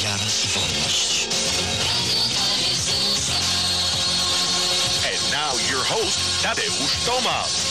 Teraz wolność. And now your host, Tadeusz Tomasz.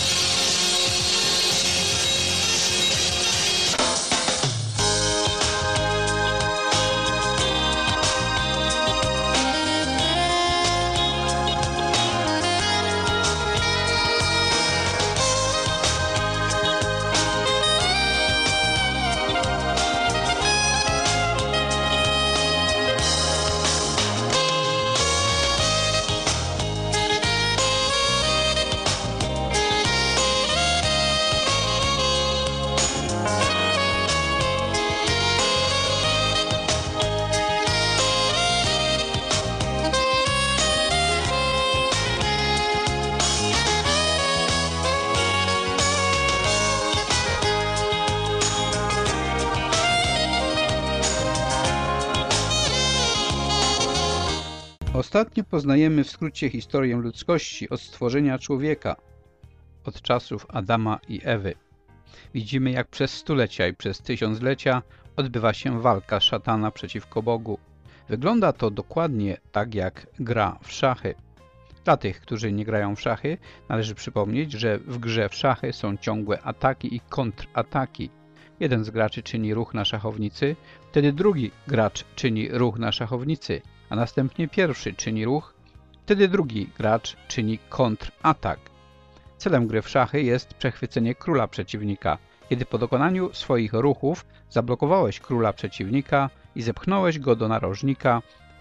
Ostatnio poznajemy w skrócie historię ludzkości od stworzenia człowieka, od czasów Adama i Ewy. Widzimy, jak przez stulecia i przez tysiąclecia odbywa się walka szatana przeciwko Bogu. Wygląda to dokładnie tak jak gra w szachy. Dla tych, którzy nie grają w szachy, należy przypomnieć, że w grze w szachy są ciągłe ataki i kontrataki. Jeden z graczy czyni ruch na szachownicy, wtedy drugi gracz czyni ruch na szachownicy, a następnie pierwszy czyni ruch, wtedy drugi gracz czyni kontratak. Celem gry w szachy jest przechwycenie króla przeciwnika, kiedy po dokonaniu swoich ruchów zablokowałeś króla przeciwnika i zepchnąłeś go do narożnika,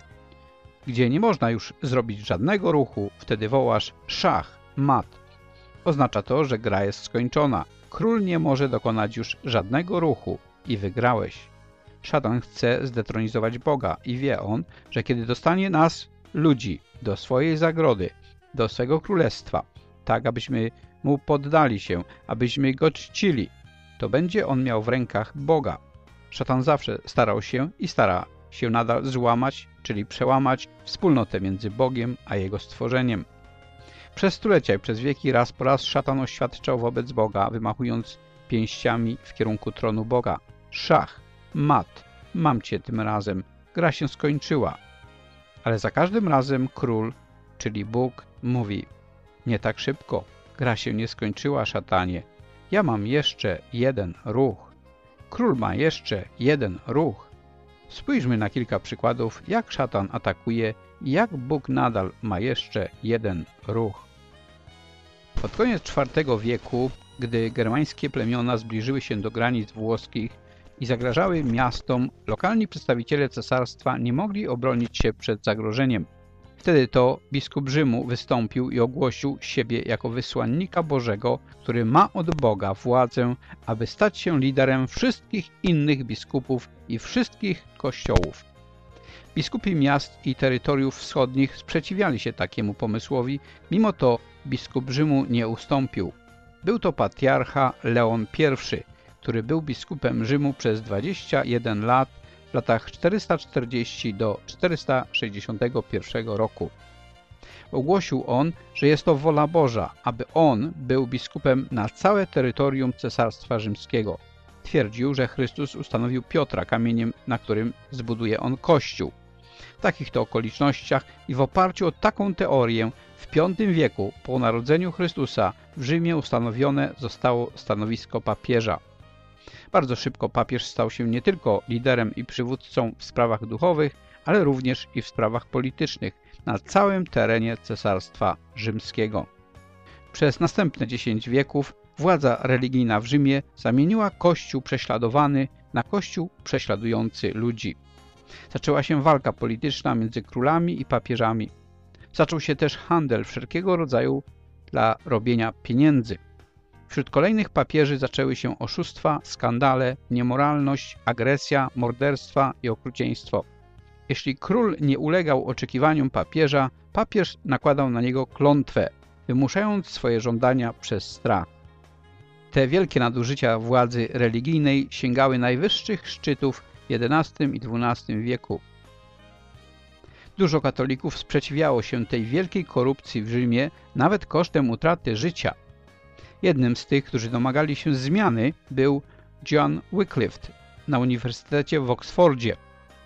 gdzie nie można już zrobić żadnego ruchu, wtedy wołasz szach, mat. Oznacza to, że gra jest skończona. Król nie może dokonać już żadnego ruchu i wygrałeś. Szatan chce zdetronizować Boga i wie on, że kiedy dostanie nas, ludzi, do swojej zagrody, do swego królestwa, tak abyśmy mu poddali się, abyśmy go czcili, to będzie on miał w rękach Boga. Szatan zawsze starał się i stara się nadal złamać, czyli przełamać wspólnotę między Bogiem a Jego stworzeniem. Przez stulecia i przez wieki raz po raz szatan oświadczał wobec Boga, wymachując pięściami w kierunku tronu Boga. Szach, mat, mam cię tym razem, gra się skończyła. Ale za każdym razem król, czyli Bóg, mówi: nie tak szybko, gra się nie skończyła, szatanie. Ja mam jeszcze jeden ruch. Król ma jeszcze jeden ruch. Spójrzmy na kilka przykładów, jak szatan atakuje i jak Bóg nadal ma jeszcze jeden ruch. Pod koniec IV wieku, gdy germańskie plemiona zbliżyły się do granic włoskich i zagrażały miastom, lokalni przedstawiciele cesarstwa nie mogli obronić się przed zagrożeniem. Wtedy to biskup Rzymu wystąpił i ogłosił siebie jako wysłannika Bożego, który ma od Boga władzę, aby stać się liderem wszystkich innych biskupów i wszystkich kościołów. Biskupi miast i terytoriów wschodnich sprzeciwiali się takiemu pomysłowi, mimo to biskup Rzymu nie ustąpił. Był to patriarcha Leon I, który był biskupem Rzymu przez 21 lat w latach 440 do 461 roku. Ogłosił on, że jest to wola Boża, aby on był biskupem na całe terytorium Cesarstwa Rzymskiego. Twierdził, że Chrystus ustanowił Piotra kamieniem, na którym zbuduje on Kościół. W takich to okolicznościach i w oparciu o taką teorię w V wieku po narodzeniu Chrystusa w Rzymie ustanowione zostało stanowisko papieża. Bardzo szybko papież stał się nie tylko liderem i przywódcą w sprawach duchowych, ale również i w sprawach politycznych na całym terenie Cesarstwa Rzymskiego. Przez następne 10 wieków władza religijna w Rzymie zamieniła Kościół prześladowany na Kościół prześladujący ludzi. Zaczęła się walka polityczna między królami i papieżami. Zaczął się też handel wszelkiego rodzaju dla robienia pieniędzy. Wśród kolejnych papieży zaczęły się oszustwa, skandale, niemoralność, agresja, morderstwa i okrucieństwo. Jeśli król nie ulegał oczekiwaniom papieża, papież nakładał na niego klątwę, wymuszając swoje żądania przez strach. Te wielkie nadużycia władzy religijnej sięgały najwyższych szczytów w XI i XII wieku. Dużo katolików sprzeciwiało się tej wielkiej korupcji w Rzymie, nawet kosztem utraty życia. Jednym z tych, którzy domagali się zmiany, był John Wycliffe na Uniwersytecie w Oksfordzie.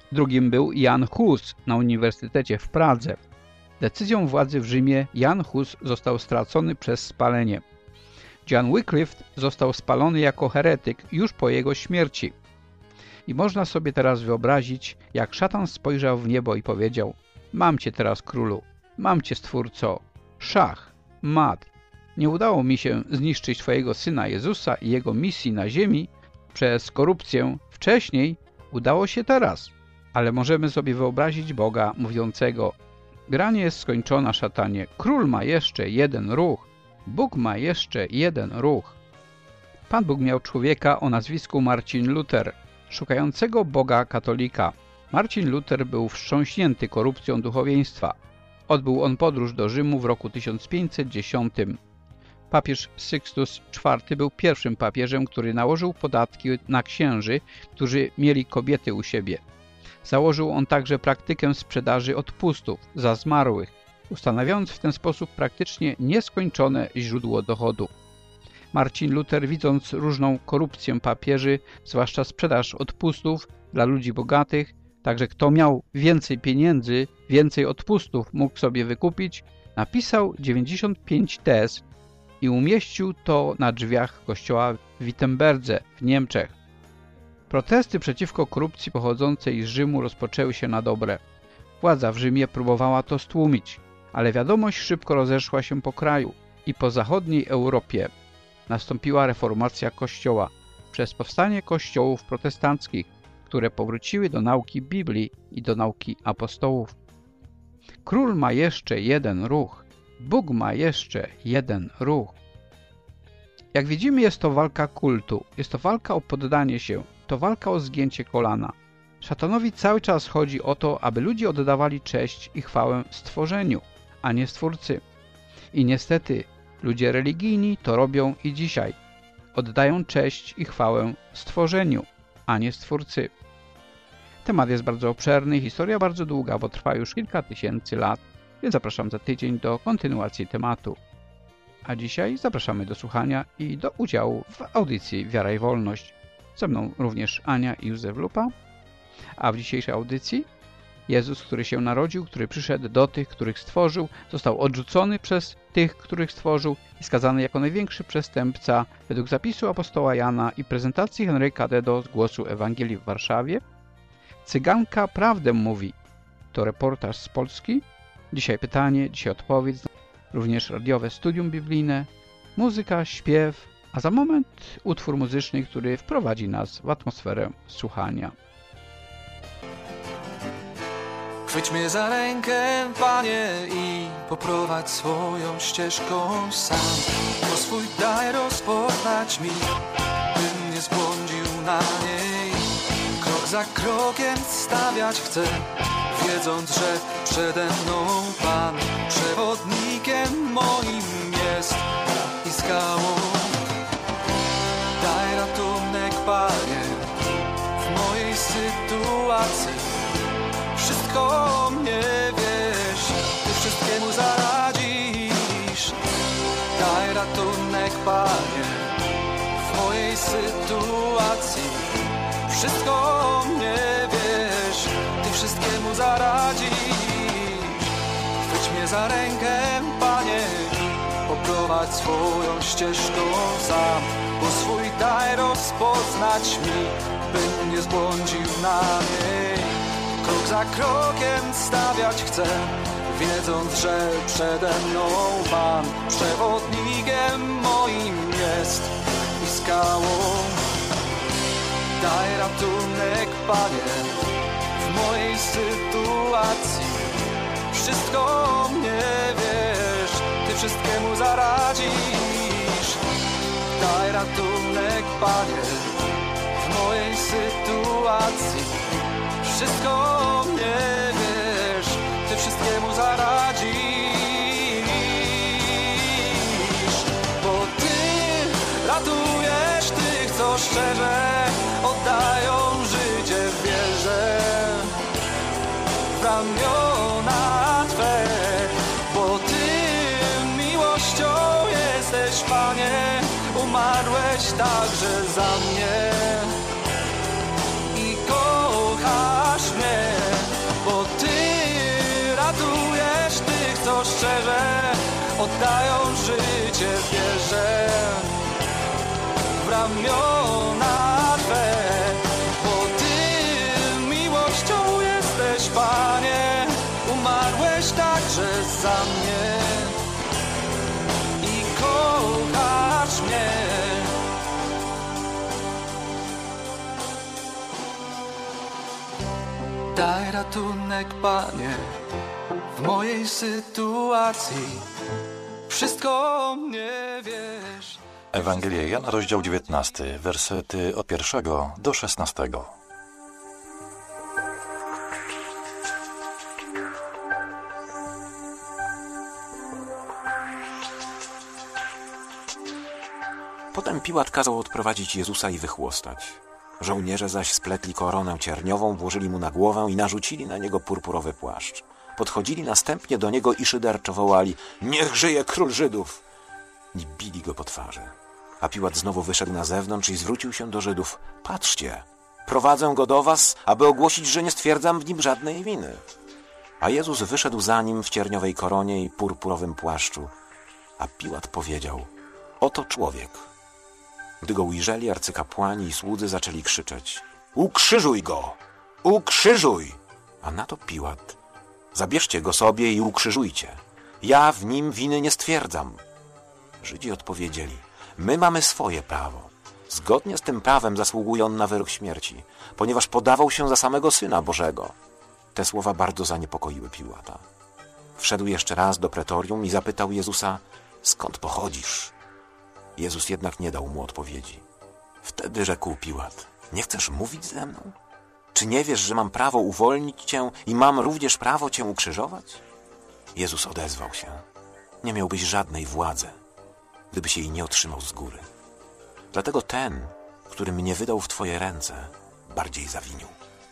Drugim był Jan Hus na Uniwersytecie w Pradze. Decyzją władzy w Rzymie Jan Hus został stracony przez spalenie. John Wycliffe został spalony jako heretyk już po jego śmierci. I można sobie teraz wyobrazić, jak szatan spojrzał w niebo i powiedział: mam cię teraz, królu, mam cię, stwórco, szach, mat. Nie udało mi się zniszczyć twojego syna Jezusa i jego misji na ziemi przez korupcję wcześniej, udało się teraz. Ale możemy sobie wyobrazić Boga mówiącego: gra nie jest skończona, szatanie, król ma jeszcze jeden ruch, Bóg ma jeszcze jeden ruch. Pan Bóg miał człowieka o nazwisku Marcin Luther, szukającego Boga katolika. Marcin Luther był wstrząśnięty korupcją duchowieństwa. Odbył on podróż do Rzymu w roku 1510. Papież Sykstus IV był pierwszym papieżem, który nałożył podatki na księży, którzy mieli kobiety u siebie. Założył on także praktykę sprzedaży odpustów za zmarłych, ustanawiając w ten sposób praktycznie nieskończone źródło dochodu. Marcin Luther, widząc różną korupcję papieży, zwłaszcza sprzedaż odpustów dla ludzi bogatych, także kto miał więcej pieniędzy, więcej odpustów mógł sobie wykupić, napisał 95 tez i umieścił to na drzwiach kościoła w Wittenberdze w Niemczech. Protesty przeciwko korupcji pochodzącej z Rzymu rozpoczęły się na dobre. Władza w Rzymie próbowała to stłumić, ale wiadomość szybko rozeszła się po kraju i po zachodniej Europie. Nastąpiła reformacja Kościoła przez powstanie kościołów protestanckich, które powróciły do nauki Biblii i do nauki apostołów. Król ma jeszcze jeden ruch, Bóg ma jeszcze jeden ruch. Jak widzimy, jest to walka kultu, jest to walka o poddanie się, to walka o zgięcie kolana. Szatanowi cały czas chodzi o to, aby ludzie oddawali cześć i chwałę stworzeniu, a nie Stwórcy. I niestety ludzie religijni to robią i dzisiaj. Oddają cześć i chwałę stworzeniu, a nie Stwórcy. Temat jest bardzo obszerny, historia bardzo długa, bo trwa już kilka tysięcy lat, więc zapraszam za tydzień do kontynuacji tematu. A dzisiaj zapraszamy do słuchania i do udziału w audycji Wiara i Wolność. Ze mną również Ania i Józef Lupa. A w dzisiejszej audycji Jezus, który się narodził, który przyszedł do tych, których stworzył, został odrzucony przez tych, których stworzył i skazany jako największy przestępca według zapisu apostoła Jana i prezentacji Henryka Dedo z Głosu Ewangelii w Warszawie. Cyganka prawdę mówi. To reportaż z Polski. Dzisiaj pytanie, dzisiaj odpowiedź. Również radiowe studium biblijne, muzyka, śpiew, a za moment utwór muzyczny, który wprowadzi nas w atmosferę słuchania. Chwyć mnie za rękę, Panie, i poprowadź swoją ścieżką sam. Bo swój daj rozpoznać mi, bym nie zbłądził na niej. Krok za krokiem stawiać chcę, wiedząc, że przede mną Pan przewodnikiem moim jest i skałą. Daj ratunek, Panie, w mojej sytuacji. Wszystko mnie wiesz, Ty wszystkiemu zaradzisz. Daj ratunek, Panie, w mojej sytuacji. Wszystko mnie wiesz, Ty wszystkiemu zaradzisz. Chwyć mnie za rękę, Panie, poprowadź swoją ścieżką sam. Bo swój daj rozpoznać mi, bym nie zbłądził na niej. Krok za krokiem stawiać chcę, wiedząc, że przede mną Pan przewodnikiem moim jest i skałą. Daj ratunek, Panie, w mojej sytuacji. Wszystko mnie wiesz, Ty wszystkiemu zaradzisz. Daj ratunek, Panie, w mojej sytuacji. Wszystko mnie wiesz, Ty wszystkiemu zaradzisz. Bo Ty ratujesz tych, co szczerze oddają życie w wierze w ramiona Twe. Bo Ty miłością jesteś, Panie, umarłeś także za mnie. Kochasz mnie, oddają życie, wierzę w ramiona Twe, bo Ty miłością jesteś, Panie, umarłeś także za mnie i kochasz mnie. Daj ratunek, Panie, w mojej sytuacji. Wszystko mnie wiesz. Ewangelia Jana, rozdział 19, wersety od 1 do 16. Potem Piłat kazał odprowadzić Jezusa i wychłostać. Żołnierze zaś spletli koronę cierniową, włożyli mu na głowę i narzucili na niego purpurowy płaszcz. Podchodzili następnie do niego i szyderczo wołali: niech żyje król Żydów! I bili go po twarzy. A Piłat znowu wyszedł na zewnątrz i zwrócił się do Żydów: patrzcie, prowadzę go do was, aby ogłosić, że nie stwierdzam w nim żadnej winy. A Jezus wyszedł za nim w cierniowej koronie i purpurowym płaszczu. A Piłat powiedział: oto człowiek. Gdy go ujrzeli, arcykapłani i słudzy zaczęli krzyczeć: ukrzyżuj go! Ukrzyżuj! A na to Piłat: zabierzcie go sobie i ukrzyżujcie. Ja w nim winy nie stwierdzam. Żydzi odpowiedzieli: my mamy swoje prawo. Zgodnie z tym prawem zasługuje on na wyrok śmierci, ponieważ podawał się za samego Syna Bożego. Te słowa bardzo zaniepokoiły Piłata. Wszedł jeszcze raz do pretorium i zapytał Jezusa: skąd pochodzisz? Jezus jednak nie dał mu odpowiedzi. Wtedy rzekł Piłat: nie chcesz mówić ze mną? Czy nie wiesz, że mam prawo uwolnić cię i mam również prawo cię ukrzyżować? Jezus odezwał się: nie miałbyś żadnej władzy, gdybyś jej nie otrzymał z góry. Dlatego ten, który mnie wydał w twoje ręce, bardziej zawinił.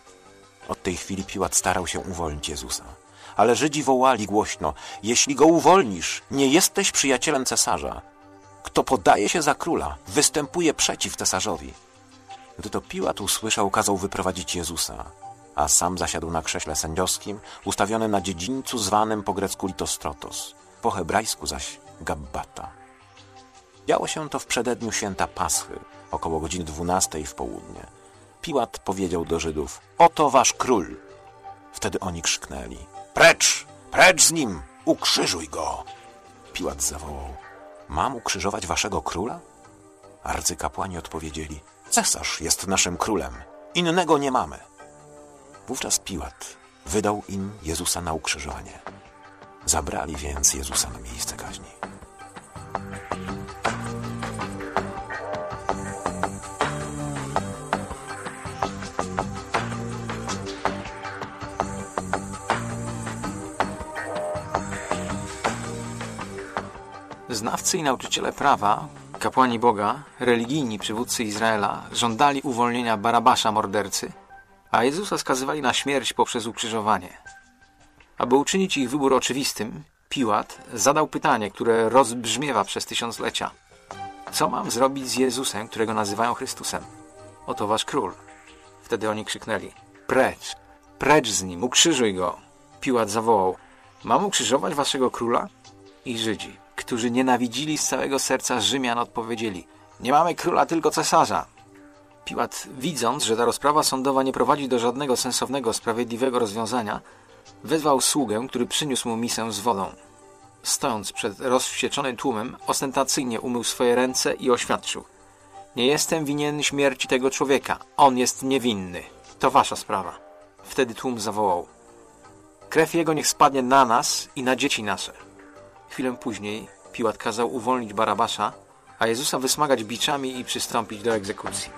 Od tej chwili Piłat starał się uwolnić Jezusa. Ale Żydzi wołali głośno: jeśli go uwolnisz, nie jesteś przyjacielem cesarza. Kto podaje się za króla, występuje przeciw cesarzowi. Gdy to Piłat usłyszał, kazał wyprowadzić Jezusa, a sam zasiadł na krześle sędziowskim, ustawionym na dziedzińcu zwanym po grecku Litostrotos, po hebrajsku zaś Gabbata. Działo się to w przededniu święta Paschy, około godziny 12 w południe. Piłat powiedział do Żydów: oto wasz król. Wtedy oni krzyknęli: precz, precz z nim, ukrzyżuj go. Piłat zawołał: mam ukrzyżować waszego króla? Arcykapłani odpowiedzieli: cesarz jest naszym królem, innego nie mamy. Wówczas Piłat wydał im Jezusa na ukrzyżowanie. Zabrali więc Jezusa na miejsce kaźni. Znawcy i nauczyciele prawa, kapłani Boga, religijni przywódcy Izraela żądali uwolnienia Barabasza, mordercy, a Jezusa skazywali na śmierć poprzez ukrzyżowanie. Aby uczynić ich wybór oczywistym, Piłat zadał pytanie, które rozbrzmiewa przez tysiąclecia: co mam zrobić z Jezusem, którego nazywają Chrystusem? Oto wasz król. Wtedy oni krzyknęli: precz, precz z nim, ukrzyżuj go. Piłat zawołał: mam ukrzyżować waszego króla? I Żydzi, którzy nienawidzili z całego serca Rzymian, odpowiedzieli: nie mamy króla, tylko cesarza. Piłat, widząc, że ta rozprawa sądowa nie prowadzi do żadnego sensownego, sprawiedliwego rozwiązania, wezwał sługę, który przyniósł mu misę z wodą. Stojąc przed rozwścieczonym tłumem, ostentacyjnie umył swoje ręce i oświadczył: nie jestem winien śmierci tego człowieka, on jest niewinny, to wasza sprawa. Wtedy tłum zawołał: krew jego niech spadnie na nas i na dzieci nasze. Chwilę później Piłat kazał uwolnić Barabasza, a Jezusa wysmagać biczami i przystąpić do egzekucji.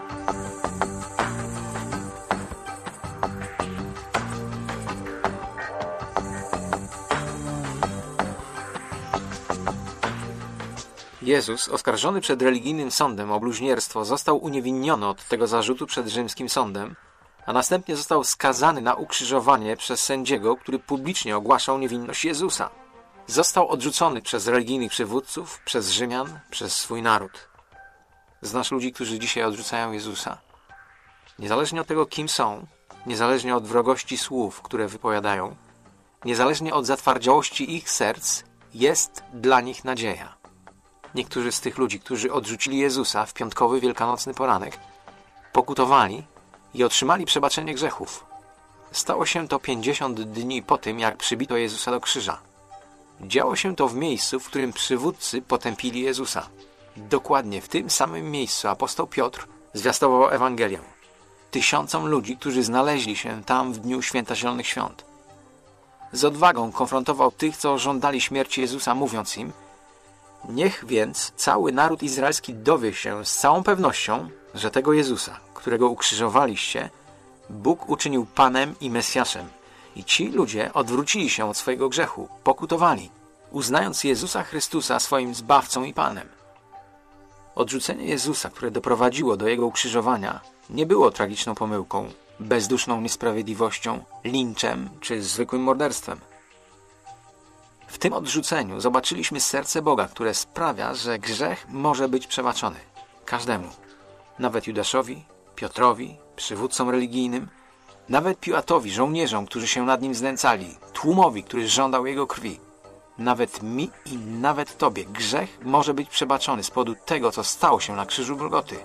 Jezus, oskarżony przed religijnym sądem o bluźnierstwo, został uniewinniony od tego zarzutu przed rzymskim sądem, a następnie został skazany na ukrzyżowanie przez sędziego, który publicznie ogłaszał niewinność Jezusa. Został odrzucony przez religijnych przywódców, przez Rzymian, przez swój naród. Znasz ludzi, którzy dzisiaj odrzucają Jezusa? Niezależnie od tego, kim są, niezależnie od wrogości słów, które wypowiadają, niezależnie od zatwardziałości ich serc, jest dla nich nadzieja. Niektórzy z tych ludzi, którzy odrzucili Jezusa w piątkowy, wielkanocny poranek, pokutowali i otrzymali przebaczenie grzechów. Stało się to 50 dni po tym, jak przybito Jezusa do krzyża. Działo się to w miejscu, w którym przywódcy potępili Jezusa. Dokładnie w tym samym miejscu apostoł Piotr zwiastował Ewangelię tysiącom ludzi, którzy znaleźli się tam w dniu Święta Zielonych Świąt. Z odwagą konfrontował tych, co żądali śmierci Jezusa, mówiąc im: niech więc cały naród izraelski dowie się z całą pewnością, że tego Jezusa, którego ukrzyżowaliście, Bóg uczynił Panem i Mesjaszem. I ci ludzie odwrócili się od swojego grzechu, pokutowali, uznając Jezusa Chrystusa swoim Zbawcą i Panem. Odrzucenie Jezusa, które doprowadziło do Jego ukrzyżowania, nie było tragiczną pomyłką, bezduszną niesprawiedliwością, linczem czy zwykłym morderstwem. W tym odrzuceniu zobaczyliśmy serce Boga, które sprawia, że grzech może być przebaczony każdemu. Nawet Judaszowi, Piotrowi, przywódcom religijnym, nawet Piłatowi, żołnierzom, którzy się nad nim znęcali, tłumowi, który żądał jego krwi. Nawet mi i nawet tobie grzech może być przebaczony z powodu tego, co stało się na krzyżu Golgoty.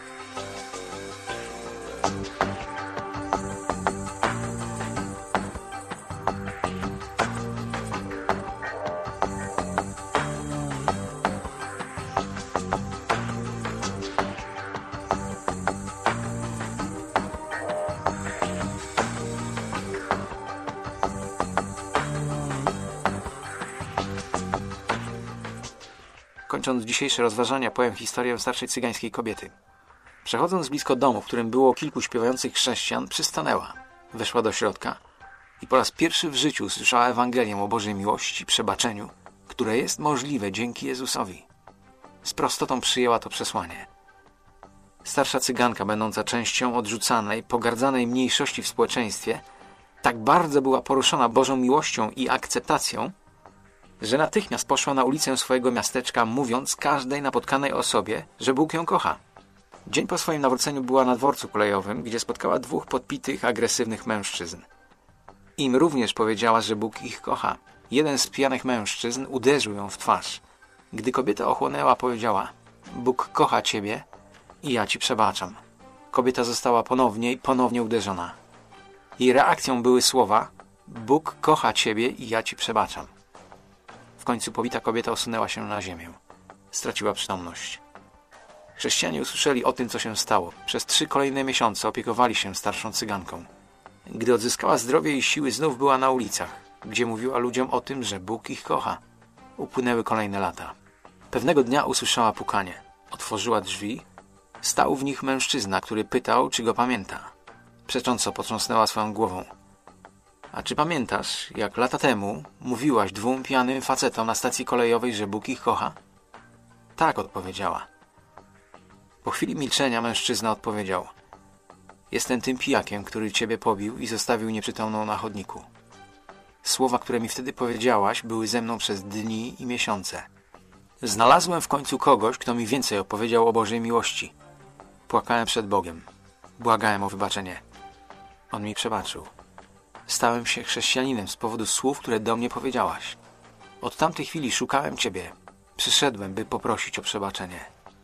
Kończąc dzisiejsze rozważania, powiem historię starszej cygańskiej kobiety. Przechodząc blisko domu, w którym było kilku śpiewających chrześcijan, przystanęła. Weszła do środka i po raz pierwszy w życiu usłyszała Ewangelię o Bożej miłości, przebaczeniu, które jest możliwe dzięki Jezusowi. Z prostotą przyjęła to przesłanie. Starsza cyganka, będąca częścią odrzucanej, pogardzanej mniejszości w społeczeństwie, tak bardzo była poruszona Bożą miłością i akceptacją, że natychmiast poszła na ulicę swojego miasteczka, mówiąc każdej napotkanej osobie, że Bóg ją kocha. Dzień po swoim nawróceniu była na dworcu kolejowym, gdzie spotkała dwóch podpitych, agresywnych mężczyzn. Im również powiedziała, że Bóg ich kocha. Jeden z pijanych mężczyzn uderzył ją w twarz. Gdy kobieta ochłonęła, powiedziała: Bóg kocha ciebie i ja ci przebaczam. Kobieta została ponownie uderzona. Jej reakcją były słowa: Bóg kocha ciebie i ja ci przebaczam. W końcu pobita kobieta osunęła się na ziemię. Straciła przytomność. Chrześcijanie usłyszeli o tym, co się stało. Przez 3 kolejne miesiące opiekowali się starszą cyganką. Gdy odzyskała zdrowie i siły, znów była na ulicach, gdzie mówiła ludziom o tym, że Bóg ich kocha. Upłynęły kolejne lata. Pewnego dnia usłyszała pukanie. Otworzyła drzwi. Stał w nich mężczyzna, który pytał, czy go pamięta. Przecząco potrząsnęła swoją głową. A czy pamiętasz, jak lata temu mówiłaś 2 pijanym facetom na stacji kolejowej, że Bóg ich kocha? Tak, odpowiedziała. Po chwili milczenia mężczyzna odpowiedział: jestem tym pijakiem, który ciebie pobił i zostawił nieprzytomną na chodniku. Słowa, które mi wtedy powiedziałaś, były ze mną przez dni i miesiące. Znalazłem w końcu kogoś, kto mi więcej opowiedział o Bożej miłości. Płakałem przed Bogiem. Błagałem o wybaczenie. On mi przebaczył. Stałem się chrześcijaninem z powodu słów, które do mnie powiedziałaś. Od tamtej chwili szukałem ciebie. Przyszedłem, by poprosić o przebaczenie.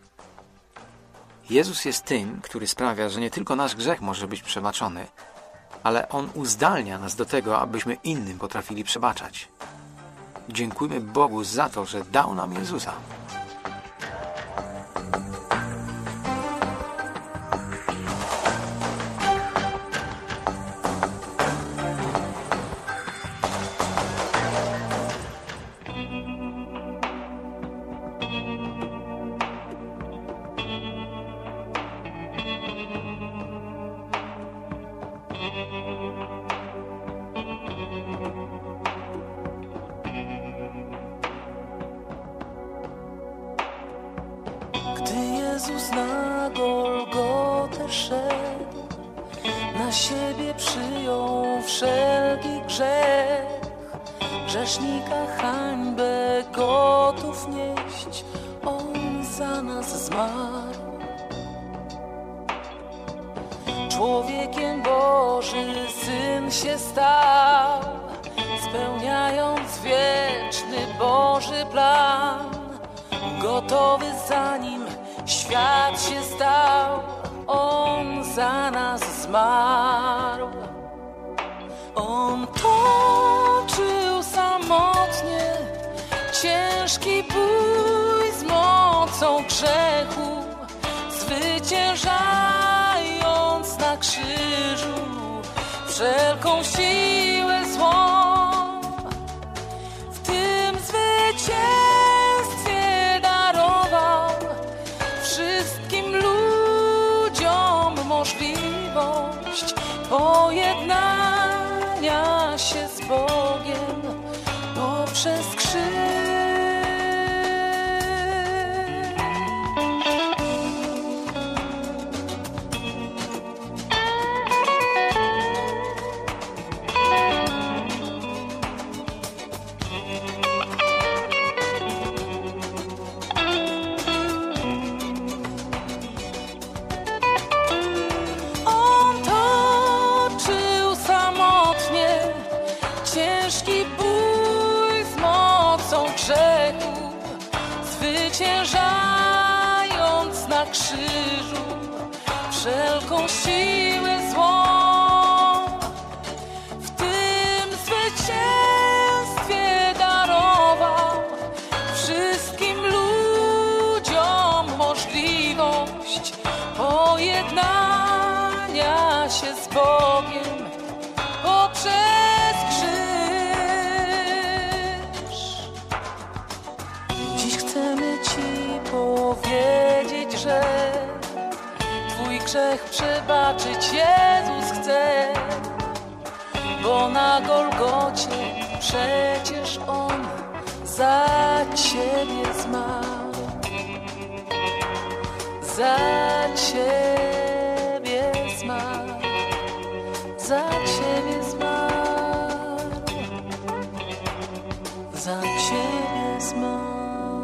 Jezus jest tym, który sprawia, że nie tylko nasz grzech może być przebaczony, ale On uzdalnia nas do tego, abyśmy innym potrafili przebaczać. Dziękujmy Bogu za to, że dał nam Jezusa. Jezus na Golgotę szedł, na siebie przyjął wszelki grzech, grzesznika hańbę gotów nieść, On za nas zmarł. Człowiekiem Boży Syn się stał, spełniając wieczny Boży gotowy zanim świat się stał. On za nas zmarł. On toczył samotnie ciężki bój z mocą grzechu, zwyciężając na krzyżu wszelką siłę złą. W tym zwycięstwie darował wszystkim ludziom możliwość pojednania się z Bogiem poprzez krzyż. Zwyciężając na krzyżu wszelką siłę złą. W tym zwycięstwie darował wszystkim ludziom możliwość pojednania się z Bogiem poprzez krzyż. Dziś chcemy Ci powiedzieć, że Twój grzech przebaczyć Jezus chce, bo na Golgocie przecież On za Ciebie zmarł. Za Ciebie zmarł. Za Ciebie zmarł. Za Ciebie zmarł.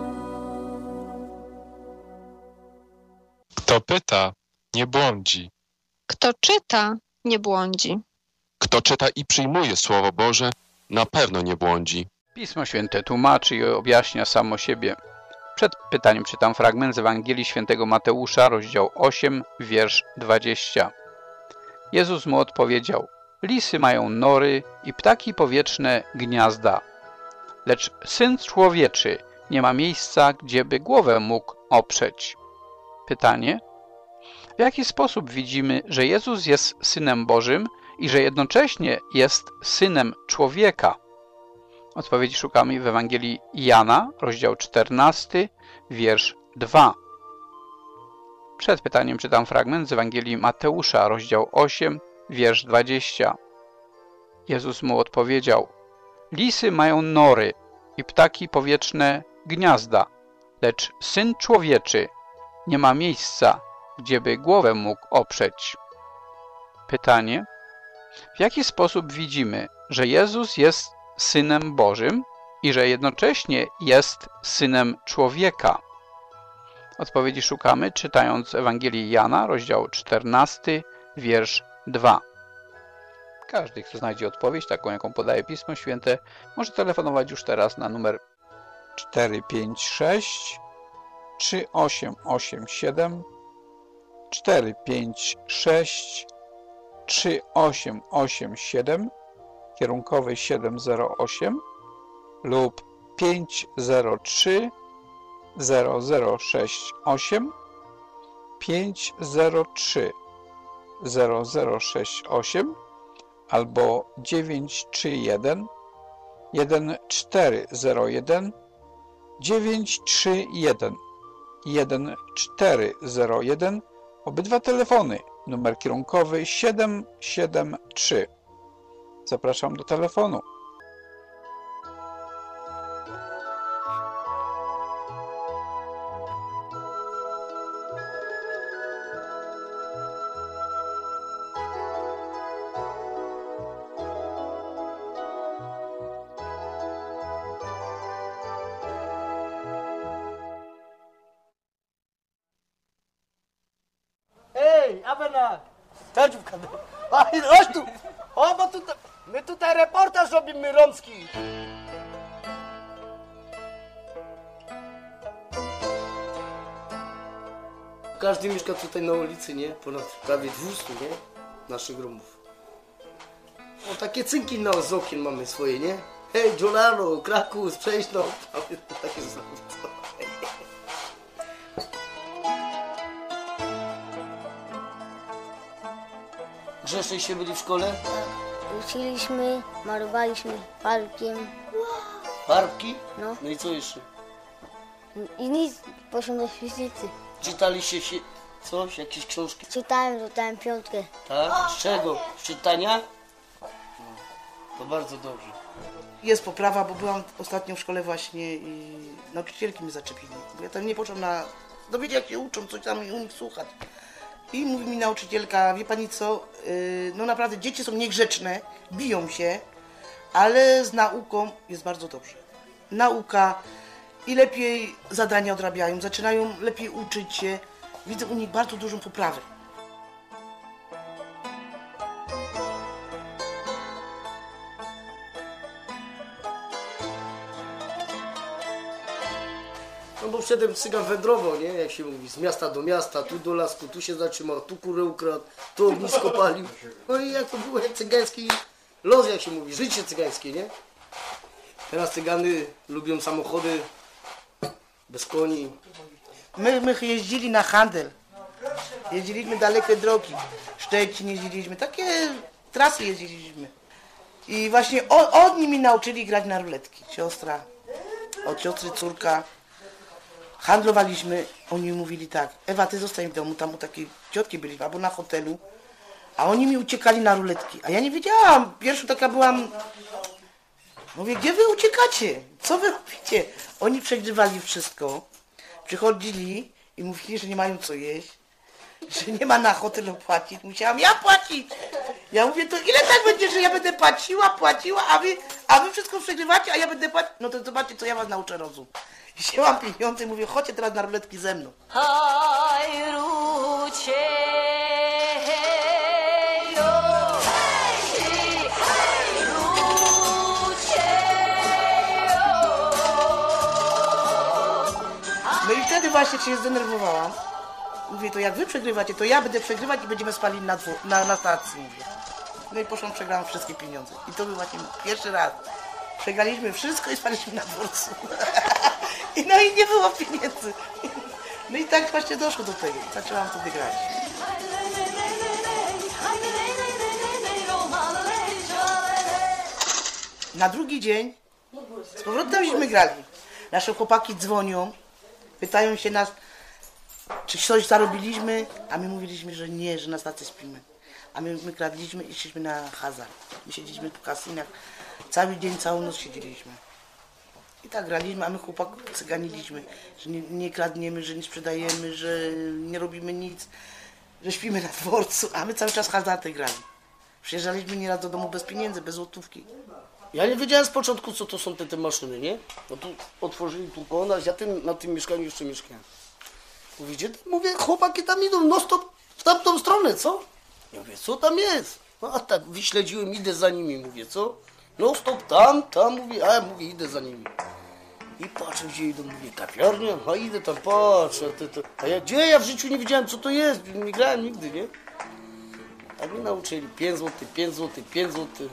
Kto pyta, nie błądzi. Kto czyta, nie błądzi. Kto czyta i przyjmuje Słowo Boże, na pewno nie błądzi. Pismo Święte tłumaczy i objaśnia samo siebie. Przed pytaniem czytam fragment z Ewangelii Świętego Mateusza, rozdział 8, wiersz 20. Jezus mu odpowiedział: lisy mają nory i ptaki powietrzne gniazda, lecz Syn Człowieczy nie ma miejsca, gdzieby głowę mógł oprzeć. Pytanie: w jaki sposób widzimy, że Jezus jest Synem Bożym i że jednocześnie jest Synem Człowieka? Odpowiedzi szukamy w Ewangelii Jana, rozdział 14, wiersz 2. Przed pytaniem czytam fragment z Ewangelii Mateusza, rozdział 8, wiersz 20. Jezus mu odpowiedział: lisy mają nory i ptaki powietrzne gniazda, lecz Syn Człowieczy nie ma miejsca, gdzieby głowę mógł oprzeć. Pytanie: w jaki sposób widzimy, że Jezus jest Synem Bożym i że jednocześnie jest Synem Człowieka? Odpowiedzi szukamy czytając Ewangelii Jana, rozdział 14, wiersz 2. Każdy, kto znajdzie odpowiedź, taką jaką podaje Pismo Święte, może telefonować już teraz na numer 456 3887 456 3887 kierunkowy 708 lub 503 0068 503 0068 albo 931 1401 931 1401. Obydwa telefony, numer kierunkowy 773. Zapraszam do telefonu. Ej, Abena! Chodź tu! O, bo tutaj, my tutaj reportaż robimy rączki. Każdy mieszka tutaj na ulicy, nie? Ponad prawie 200, nie? Naszych Romów. O, takie cynki z okien mamy swoje, nie? Hej, Giolano, Kraków, przejdź no. Takie są. Grzeszniejście byli w szkole? Uczyliśmy, malowaliśmy farbkiem. Farbki? No. No i co jeszcze? I nic, poszłem do fizycy. Czytaliście się coś, jakieś książki? Czytałem 5. Tak? Z czego? Z czytania? No, to bardzo dobrze. Jest poprawa, bo byłam ostatnio w szkole właśnie i nauczycielki mnie zaczepili. Bo ja tam nie poszłam dowiedzieć jak się uczą, coś tam u nich słuchać. I mówi mi nauczycielka, wie pani co, no naprawdę dzieci są niegrzeczne, biją się, ale z nauką jest bardzo dobrze. Nauka i lepiej zadania odrabiają, zaczynają lepiej uczyć się. Widzę u nich bardzo dużą poprawę. No bo przedtem cygan wędrował, nie? Jak się mówi, z miasta do miasta, tu do lasku, tu się zatrzymał, tu kurę ukradł, tu ognisko palił. No i jak to było, jak cygański los, jak się mówi, życie cygańskie, nie? Teraz cygany lubią samochody bez koni. My jeździli na handel. Jeździliśmy dalekie drogi. Szczecin jeździliśmy, takie trasy jeździliśmy. I właśnie oni mi nauczyli grać na ruletki. Siostra, od siostry córka. Handlowaliśmy, oni mówili tak, Ewa, ty zostań w domu, tam u takiej ciotki byli, albo na hotelu, a oni mi uciekali na ruletki, a ja nie wiedziałam, pierwsza taka byłam, mówię, gdzie wy uciekacie, co wy robicie? Oni przegrywali wszystko, przychodzili i mówili, że nie mają co jeść, że nie ma na hotelu płacić, musiałam ja płacić. Ja mówię, to ile tak będzie, że ja będę płaciła, a wy wszystko przegrywacie, a ja będę płacić, no to zobaczcie, co ja was nauczę rozum. I wzięłam pieniądze i mówię, chodźcie teraz na ruletki ze mną. No i wtedy właśnie się zdenerwowałam. Mówię, to jak wy przegrywacie, to ja będę przegrywać i będziemy spalili na stacji. Mówię. No i poszłam, przegrałam wszystkie pieniądze. I to był właśnie pierwszy raz. Przegraliśmy wszystko i spaliśmy na dworcu. I no i nie było pieniędzy. No i tak właśnie doszło do tego. Zaczęłam wtedy grać. Na drugi dzień z powrotem grali. Nasze chłopaki dzwonią, pytają się nas, czy coś zarobiliśmy, a my mówiliśmy, że nie, że na stacji śpimy. A my kradliśmy i szliśmy na hazard. My siedzieliśmy w kasynach, cały dzień, całą noc siedzieliśmy. I tak graliśmy, a my chłopaków cyganiliśmy, że nie kradniemy, że nie sprzedajemy, że nie robimy nic, że śpimy na dworcu, a my cały czas hazardy grali. Przyjeżdżaliśmy nieraz do domu bez pieniędzy, bez złotówki. Ja nie wiedziałem z początku, co to są te maszyny, nie? No tu otworzyli tu koło nas, ja na tym mieszkaniu jeszcze mieszkałem. Mówię, chłopaki tam idą, no stop, w tamtą stronę, co? Ja mówię, co tam jest? No a tak wyśledziłem, idę za nimi, mówię, co? No stop, tam, mówię, a ja mówię, idę za nimi. I patrzę, gdzie idą, mówię, kawiarnia, a idę tam, patrzę, a ja, gdzie ja w życiu nie wiedziałem, co to jest, nie grałem nigdy, nie? Tak mnie nauczyli, 5 zł, 5 zł, 5 zł.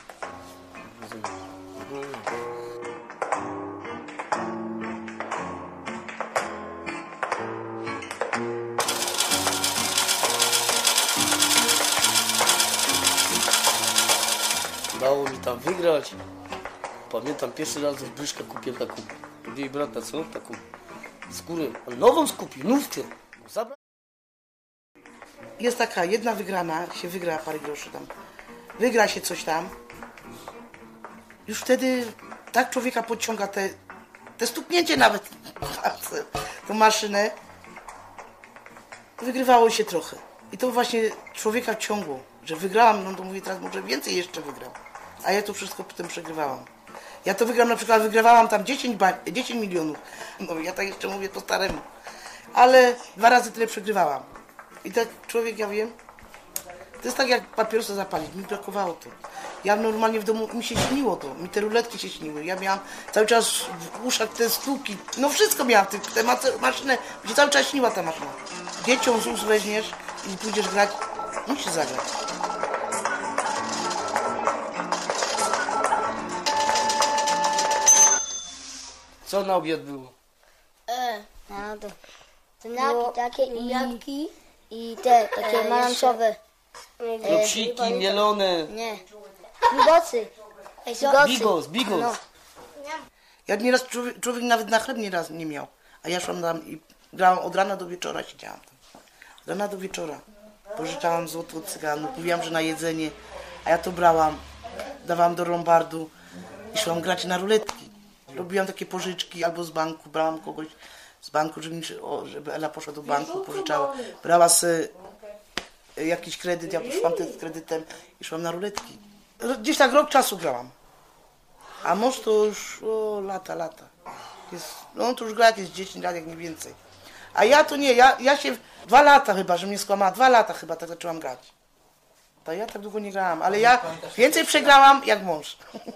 Dało mi tam wygrać. Pamiętam, pierwszy raz z Byszka kupiłem taką, od jej brata, co? Taką skórę, nową skupił, nówkę. Jest taka jedna wygrana, się wygra parę groszy tam. Wygra się coś tam. Już wtedy tak człowieka podciąga te stuknięcie nawet, tą maszynę. Wygrywało się trochę. I to właśnie człowieka ciągło, że wygrałam, no to mówię, teraz może więcej jeszcze wygram. A ja to wszystko potem przegrywałam. Ja to wygram, na przykład wygrywałam tam 10 milionów. No ja tak jeszcze mówię po staremu. Ale 2 razy tyle przegrywałam. I tak człowiek, ja wiem, to jest tak jak papierosa zapalić, mi brakowało to. Ja normalnie w domu, mi się śniło to, mi te ruletki się śniły. Ja miałam cały czas w uszach te stuki, no wszystko miałam, te maszynę, mi się cały czas śniła ta maszyna. dzieciom z ust weźmiesz i pójdziesz grać, musisz zagrać. Co na obiad było? No to ziemniaki takie i te takie marańczowe. Klopsiki, mielone. Nie. Bigosy. Bigos. No. Ja nieraz człowiek nawet na chleb nieraz nie miał. A ja szłam tam i grałam od rana do wieczora, siedziałam tam. Od rana do wieczora. Pożyczałam złoto od cyganów, mówiłam, że na jedzenie. A ja to brałam, dawałam do lombardu i szłam grać na ruletki. Robiłam takie pożyczki albo z banku, brałam kogoś z banku, żeby Ela poszła do banku, pożyczała. Brała sobie jakiś kredyt, ja poszłam z kredytem i szłam na ruletki. Gdzieś tak rok czasu grałam. A mąż to już lata. On to już gra jakieś 10 lat, jak nie więcej. A ja to nie, ja się 2 lata chyba, że mnie skłamała, 2 lata chyba tak zaczęłam grać. To ja tak długo nie grałam, ale ja więcej przegrałam jak mąż.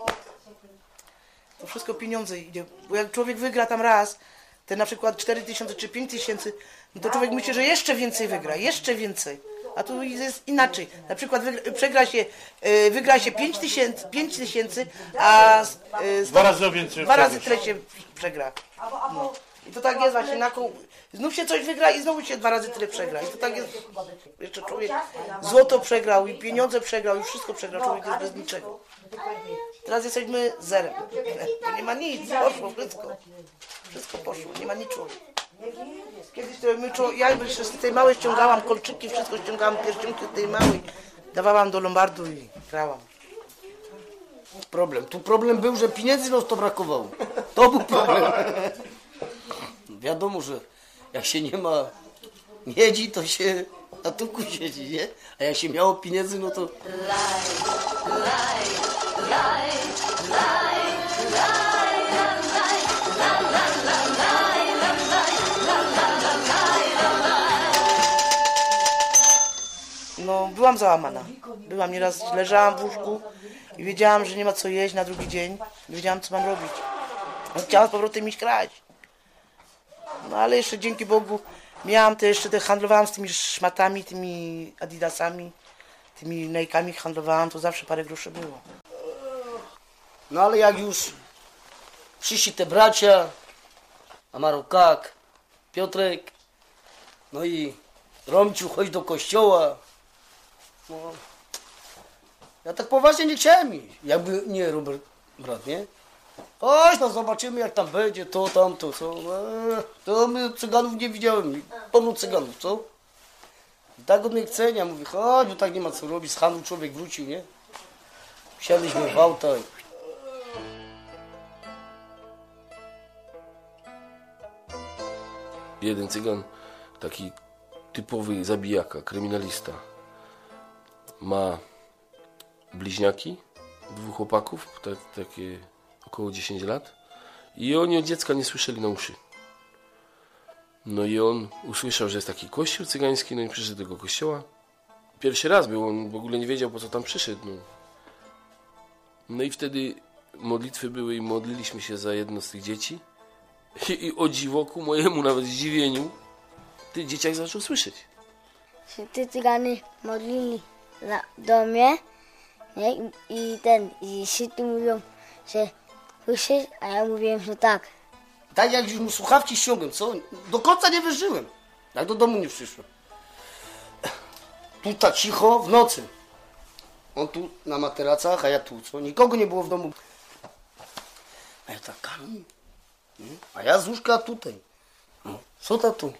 To wszystko pieniądze idzie, bo jak człowiek wygra tam raz, te na przykład 4000 czy 5000, no to człowiek myśli, że jeszcze więcej wygra, jeszcze więcej. A tu jest inaczej. Na przykład wygra się 5000, a 2 razy więcej. 2 razy tyle się przegra. No. I to tak jest właśnie. Znów się coś wygra i znowu się 2 razy tyle przegra. I to tak jest. Jeszcze człowiek złoto przegrał i pieniądze przegrał i wszystko przegrał. Człowiek jest bez niczego. Teraz jesteśmy zerem. Nie ma nic. Poszło wszystko. Wszystko poszło. Nie ma nic człowieka. Kiedyś ja jeszcze z tej małej ściągałam kolczyki, wszystko ściągałam, pierścionki z tej małej. Dawałam do lombardu i grałam. Tu problem był, że pieniędzy nos to brakowało. To był problem. Wiadomo, że jak się nie ma miedzi, to się na tuku siedzi, nie? A jak się miało pieniędzy, no to... No, byłam załamana. Nieraz leżałam w łóżku i wiedziałam, że nie ma co jeść na drugi dzień. Nie wiedziałam, co mam robić. Chciałam z powrotem iść grać. No ale jeszcze dzięki Bogu miałam handlowałam z tymi szmatami, tymi adidasami, tymi Nike'ami handlowałam, to zawsze parę groszy było. No ale jak już przyszli te bracia, Amarokak, Piotrek, no i Romciu, chodź do kościoła. No, ja tak poważnie nie chciałem iść. Jakby nie Robert, brat, nie? Chodź, no zobaczymy jak tam będzie, to, tamto, co. To my cyganów nie widziałem, pełno cyganów, co? I tak od mnie chcenia, mówię, chodź, bo tak nie ma co robić, z handlu człowiek wrócił, nie? Wsiadliśmy w auta. Jeden cygan, taki typowy zabijaka, kryminalista, ma bliźniaki, 2 chłopaków, takie około 10 lat i oni od dziecka nie słyszeli na uszy. No i on usłyszał, że jest taki kościół cygański, no i przyszedł do tego kościoła. Pierwszy raz był, on w ogóle nie wiedział, po co tam przyszedł. No i wtedy modlitwy były i modliliśmy się za jedno z tych dzieci i o dziwo, ku mojemu nawet zdziwieniu, ten dzieciak zaczął słyszeć. Ty cygany modlili do mnie, nie? I wszyscy mówią, że słyszysz, a ja mówiłem, że tak. Tak jak już mu słuchawki ściągłem, co? Do końca nie wyżyłem, jak do domu nie przyszłem. Tu tak cicho, w nocy. On tu na materacach, a ja tu, co? Nikogo nie było w domu. A ja tak, a ja z łóżka tutaj. No, co ta tu?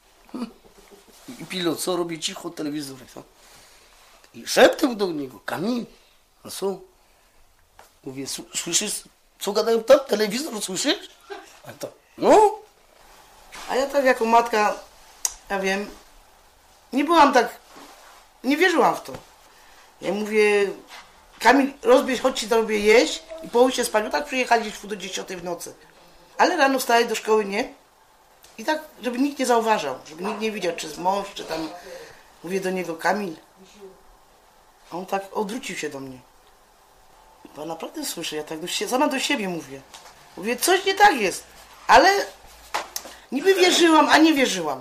I pilot, co robi cicho, telewizor, co? I szeptem do niego, Kamil, a co? Mówię, słyszysz, co gadają tam? Telewizor, słyszysz? A to, no. A ja tak jako matka, ja wiem, nie byłam tak, nie wierzyłam w to. Ja mówię, Kamil, rozbierz, chodź ci zrobię jeść i połóż się spać, bo tak przyjechali gdzieś do 10 w nocy. Ale rano wstaję do szkoły, nie? I tak, żeby nikt nie zauważał, żeby nikt nie widział, czy jest mąż, czy tam, mówię do niego, Kamil. A on tak odwrócił się do mnie. Bo naprawdę słyszę, ja tak sama do siebie mówię. Mówię, coś nie tak jest. Ale niby wierzyłam, a nie wierzyłam.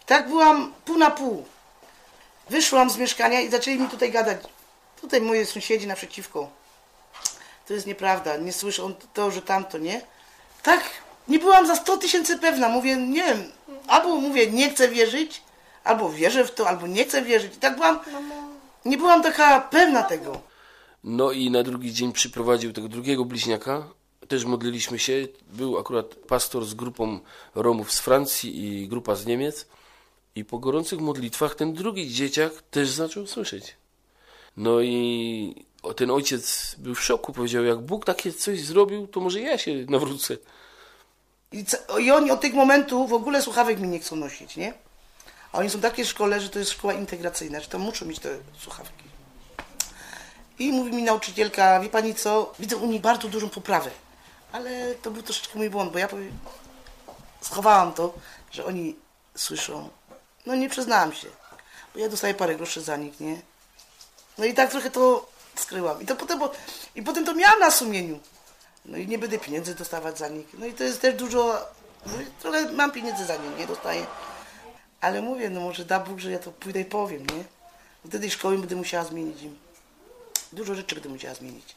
Tak byłam pół na pół. Wyszłam z mieszkania i zaczęli mi tutaj gadać. Tutaj moi sąsiedzi naprzeciwko. To jest nieprawda, nie słyszą to, że tamto, nie? Tak, nie byłam za 100 000 pewna. Mówię, nie wiem, albo mówię, nie chcę wierzyć, albo wierzę w to, albo nie chcę wierzyć. I tak byłam, nie byłam taka pewna tego. No i na drugi dzień przyprowadził tego drugiego bliźniaka. Też modliliśmy się. Był akurat pastor z grupą Romów z Francji i grupa z Niemiec. I po gorących modlitwach ten drugi dzieciak też zaczął słyszeć. No i ten ojciec był w szoku. Powiedział, jak Bóg takie coś zrobił, to może ja się nawrócę. I oni od tych momentów w ogóle słuchawek mi nie chcą nosić, nie? A oni są w takiej szkole, że to jest szkoła integracyjna, że tam muszą mieć te słuchawki. I mówi mi nauczycielka, wie pani co, widzę u nich bardzo dużą poprawę. Ale to był troszeczkę mój błąd, bo ja schowałam to, że oni słyszą. No nie przyznałam się, bo ja dostaję parę groszy za nich, nie? No i tak trochę to skryłam. I potem to miałam na sumieniu. No i nie będę pieniędzy dostawać za nich. No i to jest też dużo, trochę mam pieniędzy za nich, nie dostaję. Ale mówię, no może da Bóg, że ja to pójdę i powiem, nie? Wtedy szkoły będę musiała zmienić im. Dużo rzeczy będę musiała zmienić.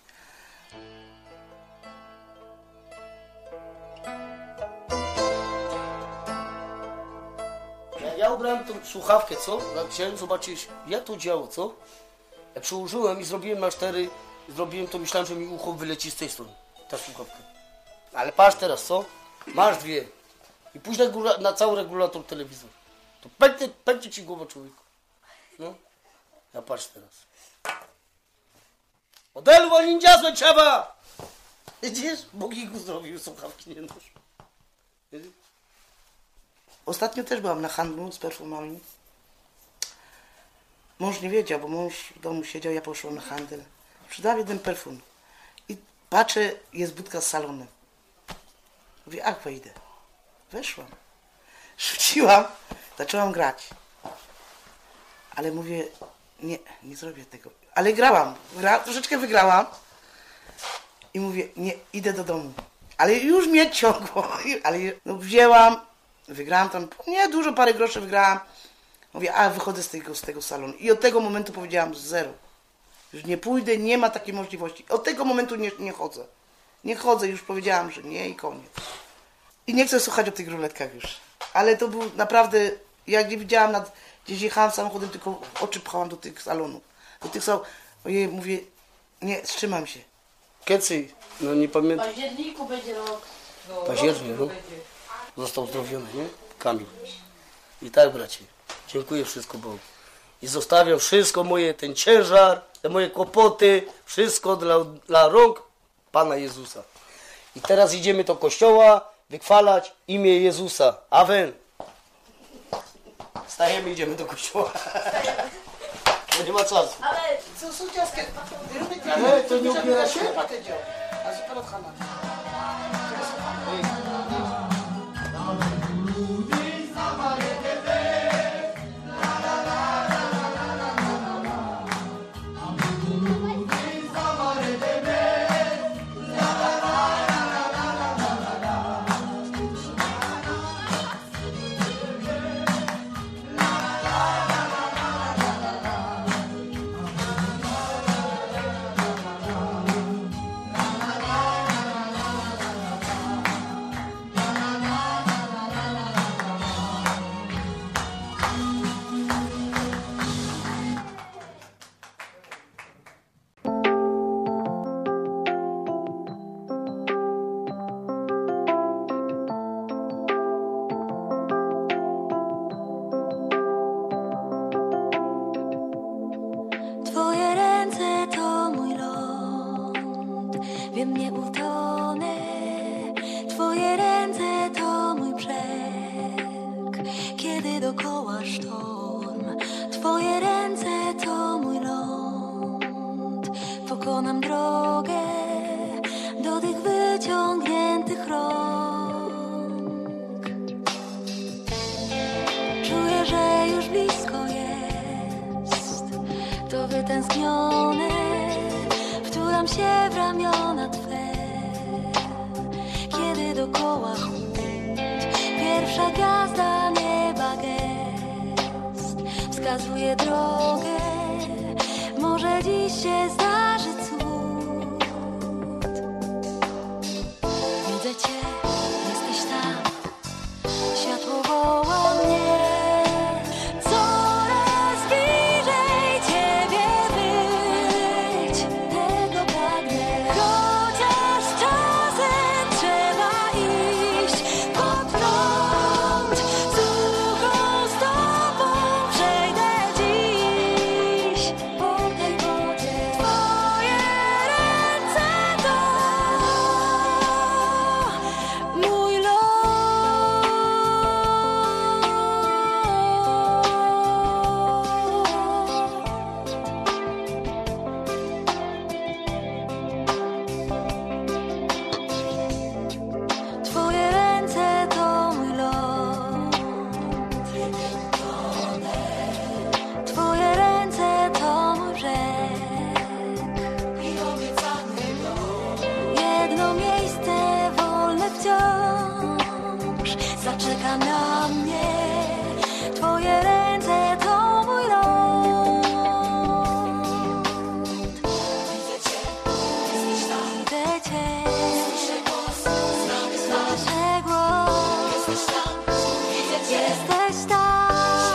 Ja ubrałem tą słuchawkę, co? Chciałem zobaczyć, jak to działo, co? Ja przyłożyłem i zrobiłem na 4, zrobiłem to, myślałem, że mi ucho wyleci z tej strony, ta słuchawka. Ale patrz teraz, co? Masz 2. I pójdź na cały regulator telewizor. To pęknie ci głowa, człowieku. No. Ja patrz teraz. Modelu, a ninja złe trzeba! Widzisz? Bóg ich zrobił, słuchawki nie noszą. Ostatnio też byłam na handlu z perfumami. Mąż nie wiedział, bo mąż w domu siedział, ja poszłam na handel. Przydałem jeden perfum. I patrzę, jest budka z salonem. Mówię, ach, wejdę. Weszłam. Rzuciłam, zaczęłam grać. Ale mówię, nie zrobię tego. Ale grałam, troszeczkę wygrałam. I mówię, nie, idę do domu. Ale już mnie ciągło. Ale no, wzięłam, wygrałam tam, nie dużo, parę groszy wygrałam. Mówię, a wychodzę z tego salonu. I od tego momentu powiedziałam 0. Już nie pójdę, nie ma takiej możliwości. Od tego momentu nie chodzę. Nie chodzę, już powiedziałam, że nie i koniec. I nie chcę słuchać o tych ruletkach już. Ale to był naprawdę, jak nie widziałam, gdzieś jechałam samochodem, tylko oczy pchałam do tych salonów. Do tych salonów. Ojej, mówię, nie, wstrzymam się. Kiedy? No nie pamiętam. W październiku będzie rok. Październik, no. Został uzdrowiony, nie? Kamil. I tak, bracie, dziękuję wszystko Bogu. I zostawiam wszystko moje, ten ciężar, te moje kłopoty, wszystko dla rąk Pana Jezusa. I teraz idziemy do kościoła, wychwalać imię Jezusa. Amen. Stajemy, idziemy do kościoła. Bo nie ma czasu. Ale co są ciaskie? Nie, to nie ubiera się. Pokonam drogę do tych wyciągniętych rąk. Czuję, że już blisko jest to wytęsknione. Wtulam się w ramiona Twe, kiedy dokoła chłód. Pierwsza gwiazda nieba gest. wskazuje drogę. Może dziś się zdarzy cud. Widzę Cię, jesteś tam, światło woła mnie. Coraz bliżej Ciebie być, tego pragnę. Chociaż czasem trzeba iść pod prąd, suchą stopą przejdę dziś po tej wodzie. Twoje ręce to mój los. Twoje ręce to mój ląd. Twoje ręce to mój brzeg. Jedno miejsce wolne wciąż zaczeka na mnie. Twoje ręce to mój ląd. Widzę Cię, jesteś tam. Widzę Cię, słyszę głos, słyszę głos. Jesteś tam, widzę Cię, jesteś tam.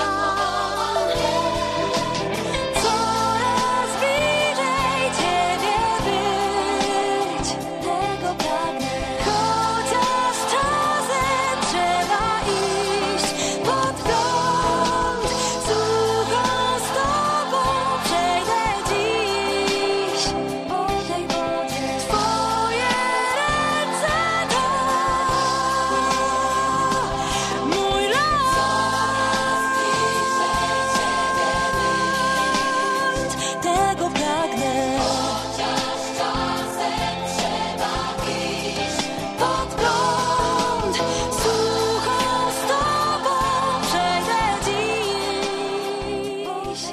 Coraz bliżej Ciebie być, tego pragnę. Chociaż czasem trzeba iść pod prąd, suchą stopą przejdę dziś po tej wodzie. Twoje ręce to mój ląd. Tego pragnę. Chociaż czasem trzeba iść pod prąd, suchą stopą przejdę dziś.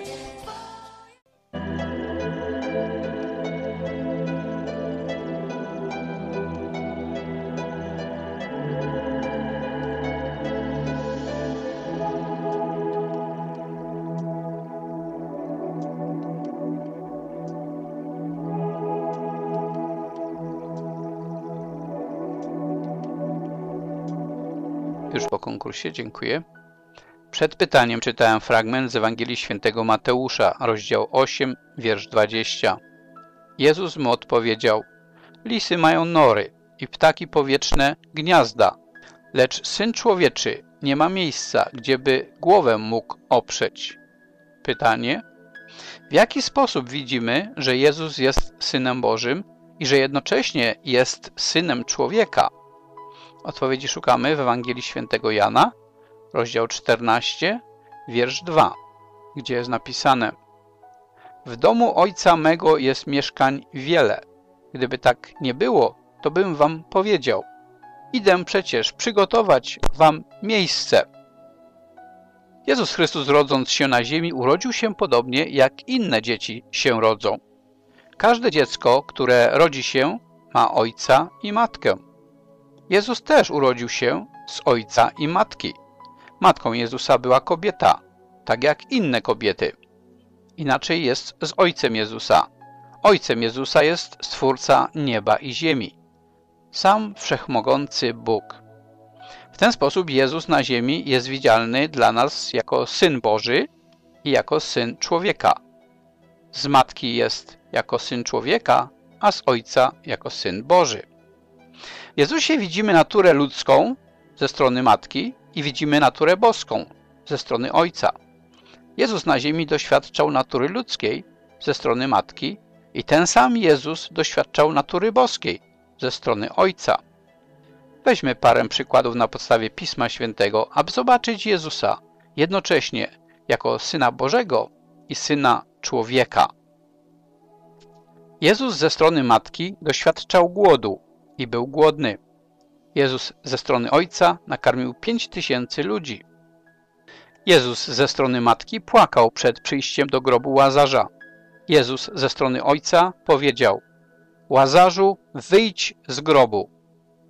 Już po konkursie, dziękuję. Przed pytaniem czytałem fragment z Ewangelii Świętego Mateusza, rozdział 8, wiersz 20. Jezus mu odpowiedział: lisy mają nory i ptaki powietrzne gniazda, lecz Syn Człowieczy nie ma miejsca, gdzieby głowę mógł oprzeć. Pytanie: w jaki sposób widzimy, że Jezus jest Synem Bożym i że jednocześnie jest Synem Człowieka? Odpowiedzi szukamy w Ewangelii Świętego Jana, rozdział 14, wiersz 2, gdzie jest napisane: w domu Ojca mego jest mieszkań wiele. Gdyby tak nie było, to bym wam powiedział: idę przecież przygotować wam miejsce. Jezus Chrystus, rodząc się na ziemi, urodził się podobnie, jak inne dzieci się rodzą. Każde dziecko, które rodzi się, ma ojca i matkę. Jezus też urodził się z ojca i matki. Matką Jezusa była kobieta, tak jak inne kobiety. Inaczej jest z ojcem Jezusa. Ojcem Jezusa jest Stwórca nieba i ziemi, sam Wszechmogący Bóg. W ten sposób Jezus na ziemi jest widzialny dla nas jako Syn Boży i jako Syn Człowieka. Z matki jest jako Syn Człowieka, a z Ojca jako Syn Boży. W Jezusie widzimy naturę ludzką ze strony matki i widzimy naturę boską ze strony Ojca. Jezus na ziemi doświadczał natury ludzkiej ze strony matki i ten sam Jezus doświadczał natury boskiej ze strony Ojca. Weźmy parę przykładów na podstawie Pisma Świętego, aby zobaczyć Jezusa jednocześnie jako Syna Bożego i Syna Człowieka. Jezus ze strony matki doświadczał głodu i był głodny. Jezus ze strony Ojca nakarmił 5000 ludzi. Jezus ze strony matki płakał przed przyjściem do grobu Łazarza. Jezus ze strony Ojca powiedział: Łazarzu, wyjdź z grobu.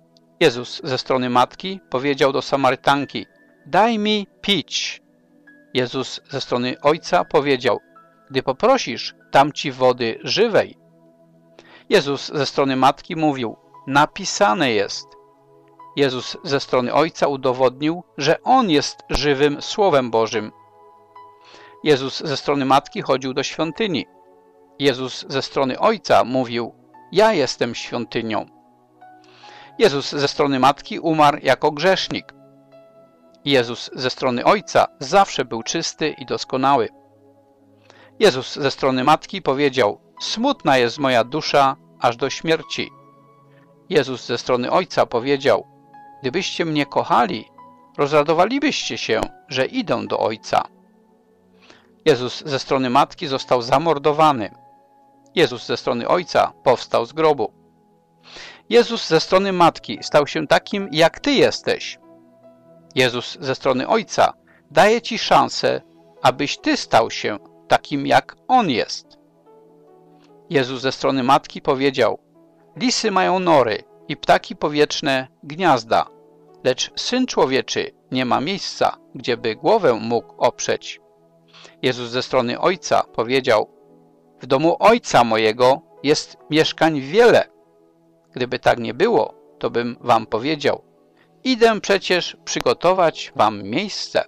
Jezus ze strony matki powiedział do Samarytanki: daj mi pić. Jezus ze strony Ojca powiedział: gdy poprosisz, dam ci wody żywej. Jezus ze strony Matki mówił: napisane jest. Jezus ze strony Ojca udowodnił, że On jest żywym Słowem Bożym. Jezus ze strony Matki chodził do świątyni. Jezus ze strony Ojca mówił: ja jestem świątynią. Jezus ze strony Matki umarł jako grzesznik. Jezus ze strony Ojca zawsze był czysty i doskonały. Jezus ze strony Matki powiedział: smutna jest moja dusza aż do śmierci. Jezus ze strony Ojca powiedział: gdybyście mnie kochali, rozradowalibyście się, że idę do Ojca. Jezus ze strony Matki został zamordowany. Jezus ze strony Ojca powstał z grobu. Jezus ze strony Matki stał się takim, jak Ty jesteś. Jezus ze strony Ojca daje Ci szansę, abyś Ty stał się takim, jak On jest. Jezus ze strony Matki powiedział: lisy mają nory i ptaki powietrzne gniazda, lecz Syn Człowieczy nie ma miejsca, gdzieby głowę mógł oprzeć. Jezus ze strony Ojca powiedział: w domu Ojca mojego jest mieszkań wiele. Gdyby tak nie było, to bym wam powiedział: idę przecież przygotować wam miejsce.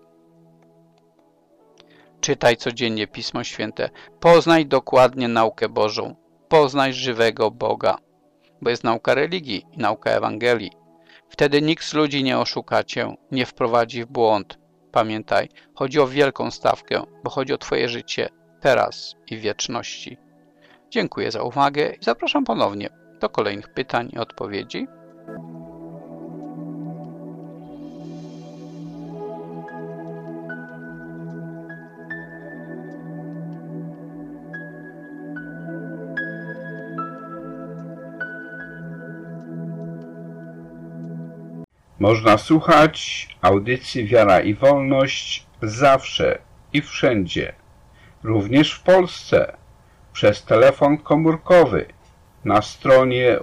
Czytaj codziennie Pismo Święte. Poznaj dokładnie naukę Bożą. Poznaj żywego Boga. Bo jest nauka religii i nauka Ewangelii. Wtedy nikt z ludzi nie oszuka cię, nie wprowadzi w błąd. Pamiętaj, chodzi o wielką stawkę, bo chodzi o twoje życie teraz i w wieczności. Dziękuję za uwagę i zapraszam ponownie do kolejnych pytań i odpowiedzi. Można słuchać audycji Wiara i Wolność zawsze i wszędzie, również w Polsce, przez telefon komórkowy na stronie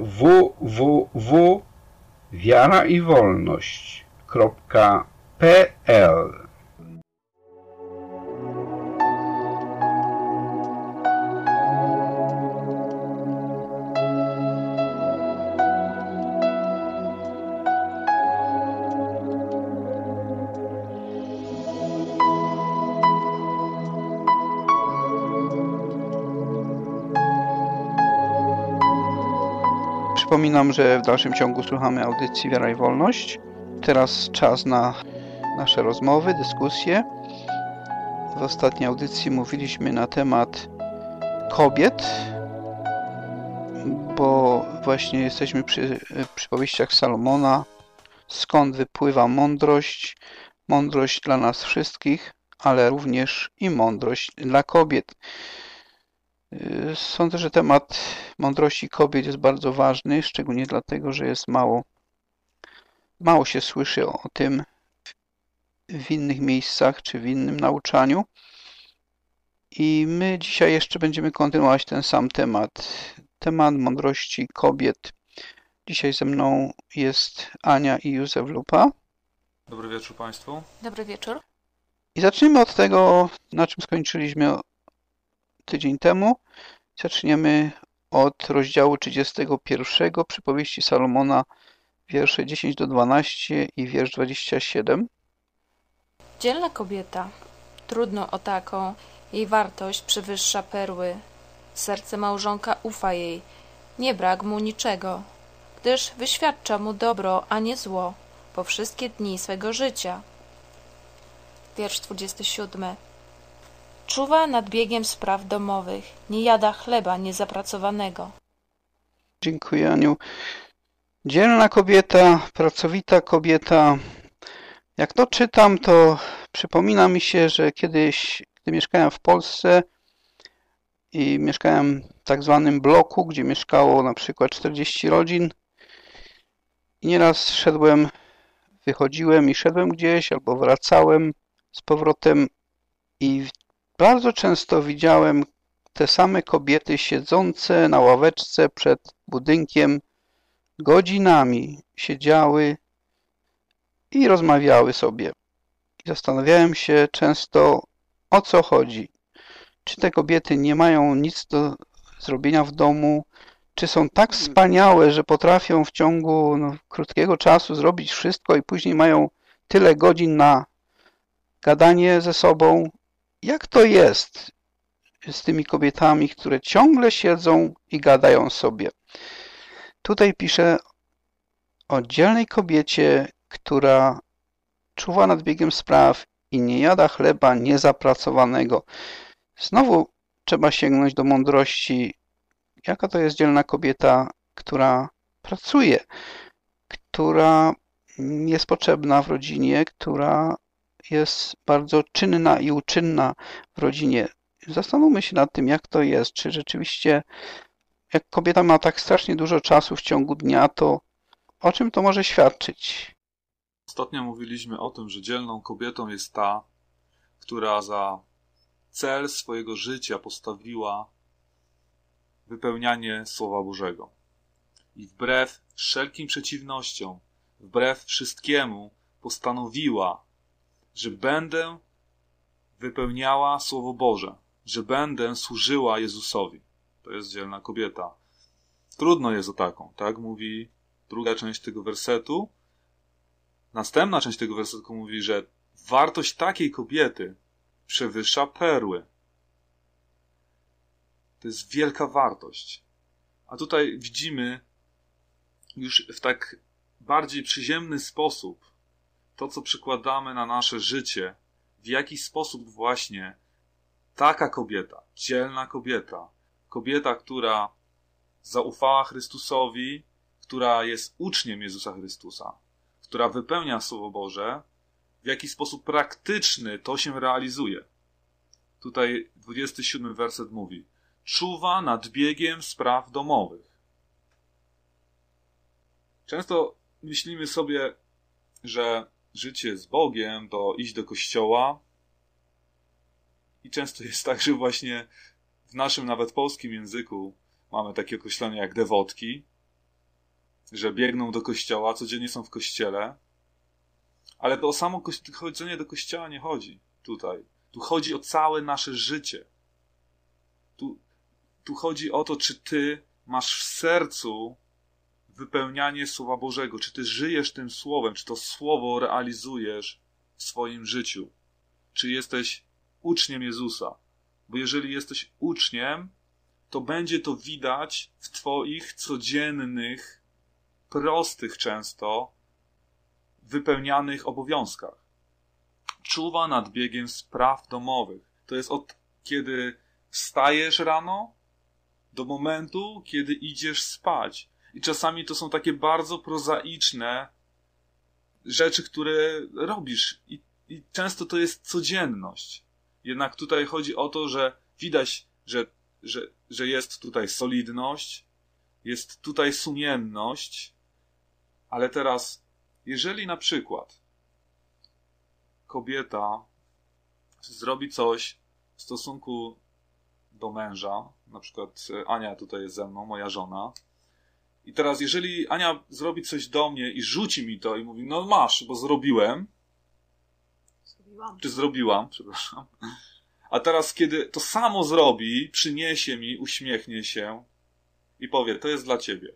www.wiaraiwolność.pl. Przypominam, że w dalszym ciągu słuchamy audycji Wiara i Wolność. Teraz czas na nasze rozmowy, dyskusje. W ostatniej audycji mówiliśmy na temat kobiet, bo właśnie jesteśmy przy przypowieściach Salomona. Skąd wypływa mądrość? Mądrość dla nas wszystkich, ale również i mądrość dla kobiet. Sądzę, że temat mądrości kobiet jest bardzo ważny, szczególnie dlatego, że jest mało się słyszy o tym w innych miejscach czy w innym nauczaniu. I my dzisiaj jeszcze będziemy kontynuować ten sam temat. Temat mądrości kobiet. Dzisiaj ze mną jest Ania i Józef Lupa. Dobry wieczór Państwu. Dobry wieczór. I zacznijmy od tego, na czym skończyliśmy tydzień temu. Zaczniemy od rozdziału 31 przypowieści Salomona, wiersze 10 do 12 i wiersz 27. Dzielna kobieta, trudno o taką, jej wartość przewyższa perły. Serce małżonka ufa jej, nie brak mu niczego, gdyż wyświadcza mu dobro, a nie zło, po wszystkie dni swego życia. Wiersz 27. Czuwa nad biegiem spraw domowych, nie jada chleba niezapracowanego. Dziękuję, Aniu. Dzielna kobieta, pracowita kobieta. Jak to czytam, to przypomina mi się, że kiedyś, gdy mieszkałem w Polsce i mieszkałem w tak zwanym bloku, gdzie mieszkało na przykład 40 rodzin, i nieraz wychodziłem i szedłem gdzieś, albo wracałem z powrotem i bardzo często widziałem te same kobiety siedzące na ławeczce przed budynkiem, godzinami siedziały i rozmawiały sobie. I zastanawiałem się często, o co chodzi. Czy te kobiety nie mają nic do zrobienia w domu? Czy są tak wspaniałe, że potrafią w ciągu krótkiego czasu zrobić wszystko i później mają tyle godzin na gadanie ze sobą? Jak to jest z tymi kobietami, które ciągle siedzą i gadają sobie? Tutaj pisze o dzielnej kobiecie, która czuwa nad biegiem spraw i nie jada chleba niezapracowanego. Znowu trzeba sięgnąć do mądrości. Jaka to jest dzielna kobieta, która pracuje, która jest potrzebna w rodzinie, która jest bardzo czynna i uczynna w rodzinie. Zastanówmy się nad tym, jak to jest. Czy rzeczywiście, jak kobieta ma tak strasznie dużo czasu w ciągu dnia, to o czym to może świadczyć? Ostatnio mówiliśmy o tym, że dzielną kobietą jest ta, która za cel swojego życia postawiła wypełnianie Słowa Bożego. I wbrew wszelkim przeciwnościom, wbrew wszystkiemu postanowiła, że będę wypełniała Słowo Boże, że będę służyła Jezusowi. To jest dzielna kobieta. Trudno jest o taką, tak? Mówi druga część tego wersetu. Następna część tego wersetu mówi, że wartość takiej kobiety przewyższa perły. To jest wielka wartość. A tutaj widzimy już w tak bardziej przyziemny sposób to, co przykładamy na nasze życie, w jaki sposób właśnie taka kobieta, dzielna kobieta, kobieta, która zaufała Chrystusowi, która jest uczniem Jezusa Chrystusa, która wypełnia Słowo Boże, w jaki sposób praktyczny to się realizuje. Tutaj 27 werset mówi: czuwa nad biegiem spraw domowych. Często myślimy sobie, że życie z Bogiem to iść do kościoła i często jest tak, że właśnie w naszym nawet polskim języku mamy takie określenie jak dewotki, że biegną do kościoła, codziennie są w kościele, ale to o samo chodzenie do kościoła nie chodzi tutaj. Tu chodzi o całe nasze życie. Tu chodzi o to, czy ty masz w sercu wypełnianie Słowa Bożego, czy ty żyjesz tym Słowem, czy to Słowo realizujesz w swoim życiu, czy jesteś uczniem Jezusa. Bo jeżeli jesteś uczniem, to będzie to widać w twoich codziennych, prostych często, wypełnianych obowiązkach. Czuwa nad biegiem spraw domowych. To jest od kiedy wstajesz rano do momentu, kiedy idziesz spać. I czasami to są takie bardzo prozaiczne rzeczy, które robisz. I często to jest codzienność. Jednak tutaj chodzi o to, że widać, że jest tutaj solidność, jest tutaj sumienność, ale teraz, jeżeli na przykład kobieta zrobi coś w stosunku do męża, na przykład Ania tutaj jest ze mną, moja żona, i teraz jeżeli Ania zrobi coś do mnie i rzuci mi to i mówi, no masz, bo zrobiłam, przepraszam. A teraz, kiedy to samo zrobi, przyniesie mi, uśmiechnie się i powie, to jest dla ciebie.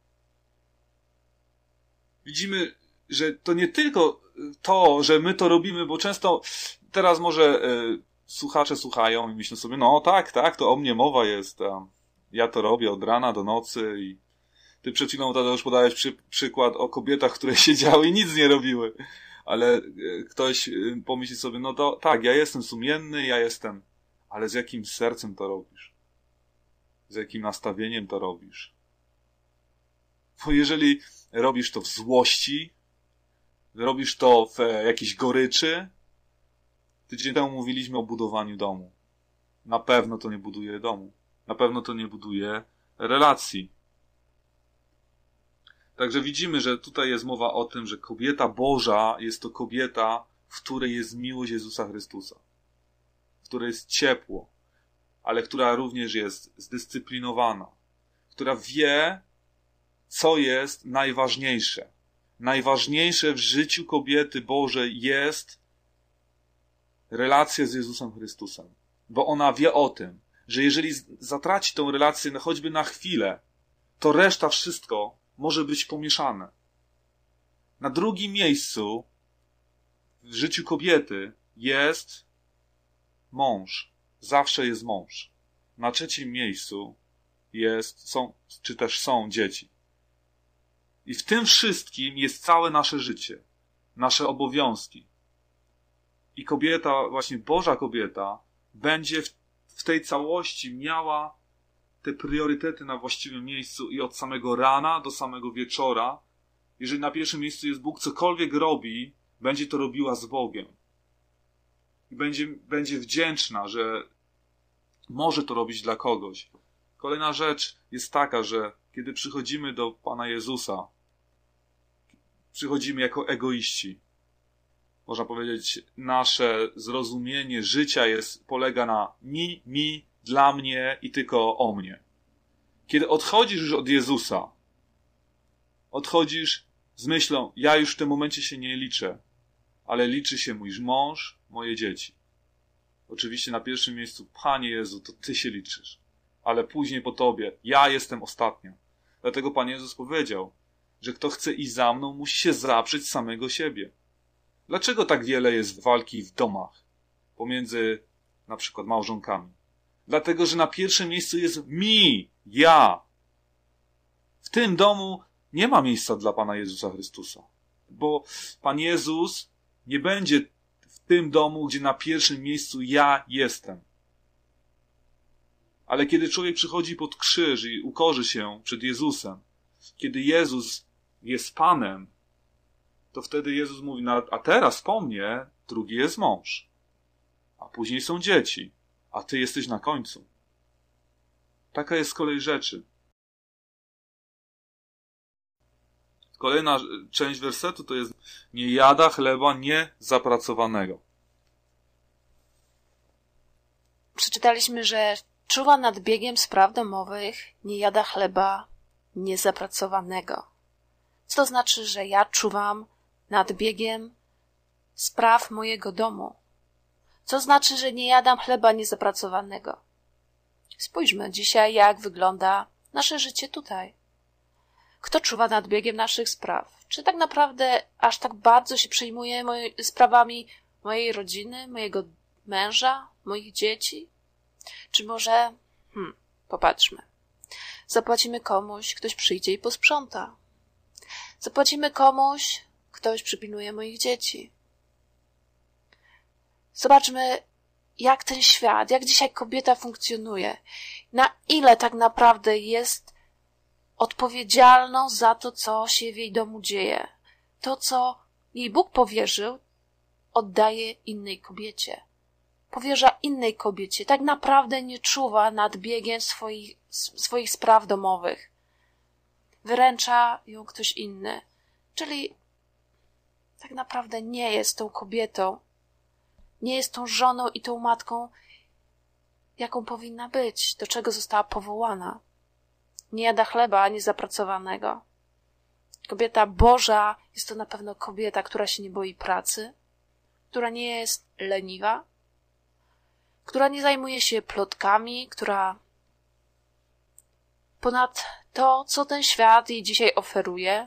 Widzimy, że to nie tylko to, że my to robimy, bo często teraz może słuchacze słuchają i myślą sobie, no tak, to o mnie mowa jest. Ja to robię od rana do nocy i ty przed chwilą, Tadeusz, podałeś przykład o kobietach, które siedziały i nic nie robiły. Ale ktoś pomyśli sobie, no to tak, ja jestem sumienny, ale z jakim sercem to robisz? Z jakim nastawieniem to robisz? Bo jeżeli robisz to w złości, robisz to w jakiejś goryczy, tydzień temu mówiliśmy o budowaniu domu. Na pewno to nie buduje domu. Na pewno to nie buduje relacji. Także widzimy, że tutaj jest mowa o tym, że kobieta Boża jest to kobieta, w której jest miłość Jezusa Chrystusa. W której jest ciepło, ale która również jest zdyscyplinowana. Która wie, co jest najważniejsze. Najważniejsze w życiu kobiety Bożej jest relację z Jezusem Chrystusem. Bo ona wie o tym, że jeżeli zatraci tą relację choćby na chwilę, to reszta wszystko może być pomieszane. Na drugim miejscu w życiu kobiety jest mąż. Zawsze jest mąż. Na trzecim miejscu są dzieci. I w tym wszystkim jest całe nasze życie, nasze obowiązki. I kobieta, właśnie Boża kobieta, będzie w tej całości miała te priorytety na właściwym miejscu i od samego rana do samego wieczora. Jeżeli na pierwszym miejscu jest Bóg, cokolwiek robi, będzie to robiła z Bogiem. I będzie wdzięczna, że może to robić dla kogoś. Kolejna rzecz jest taka, że kiedy przychodzimy do Pana Jezusa, przychodzimy jako egoiści. Można powiedzieć, nasze zrozumienie życia polega na mi, dla mnie i tylko o mnie. Kiedy odchodzisz już od Jezusa, odchodzisz z myślą, ja już w tym momencie się nie liczę, ale liczy się mój mąż, moje dzieci. Oczywiście na pierwszym miejscu, Panie Jezu, to Ty się liczysz, ale później po Tobie, ja jestem ostatnia. Dlatego Pan Jezus powiedział, że kto chce iść za mną, musi się zaprzeć samego siebie. Dlaczego tak wiele jest walki w domach pomiędzy na przykład małżonkami? Dlatego, że na pierwszym miejscu jest ja. W tym domu nie ma miejsca dla Pana Jezusa Chrystusa. Bo Pan Jezus nie będzie w tym domu, gdzie na pierwszym miejscu ja jestem. Ale kiedy człowiek przychodzi pod krzyż i ukorzy się przed Jezusem, kiedy Jezus jest Panem, to wtedy Jezus mówi, a teraz po mnie drugi jest mąż, a później są dzieci, a Ty jesteś na końcu. Taka jest kolej rzeczy. Kolejna część wersetu to jest nie jada chleba niezapracowanego. Przeczytaliśmy, że czuwa nad biegiem spraw domowych, nie jada chleba niezapracowanego. Co to znaczy, że ja czuwam nad biegiem spraw mojego domu? Co znaczy, że nie jadam chleba niezapracowanego? Spójrzmy dzisiaj, jak wygląda nasze życie tutaj. Kto czuwa nad biegiem naszych spraw? Czy tak naprawdę aż tak bardzo się przejmuje sprawami mojej rodziny, mojego męża, moich dzieci? Czy może, popatrzmy. Zapłacimy komuś, ktoś przyjdzie i posprząta. Zapłacimy komuś, ktoś przypilnuje moich dzieci. Zobaczmy, jak ten świat, jak dzisiaj kobieta funkcjonuje. Na ile tak naprawdę jest odpowiedzialną za to, co się w jej domu dzieje. To, co jej Bóg powierzył, oddaje innej kobiecie. Powierza innej kobiecie. Tak naprawdę nie czuwa nad biegiem swoich spraw domowych. Wyręcza ją ktoś inny. Czyli tak naprawdę nie jest tą kobietą, nie jest tą żoną i tą matką, jaką powinna być, do czego została powołana. Nie jada chleba niezapracowanego. Kobieta Boża jest to na pewno kobieta, która się nie boi pracy, która nie jest leniwa, która nie zajmuje się plotkami, która ponad to, co ten świat jej dzisiaj oferuje,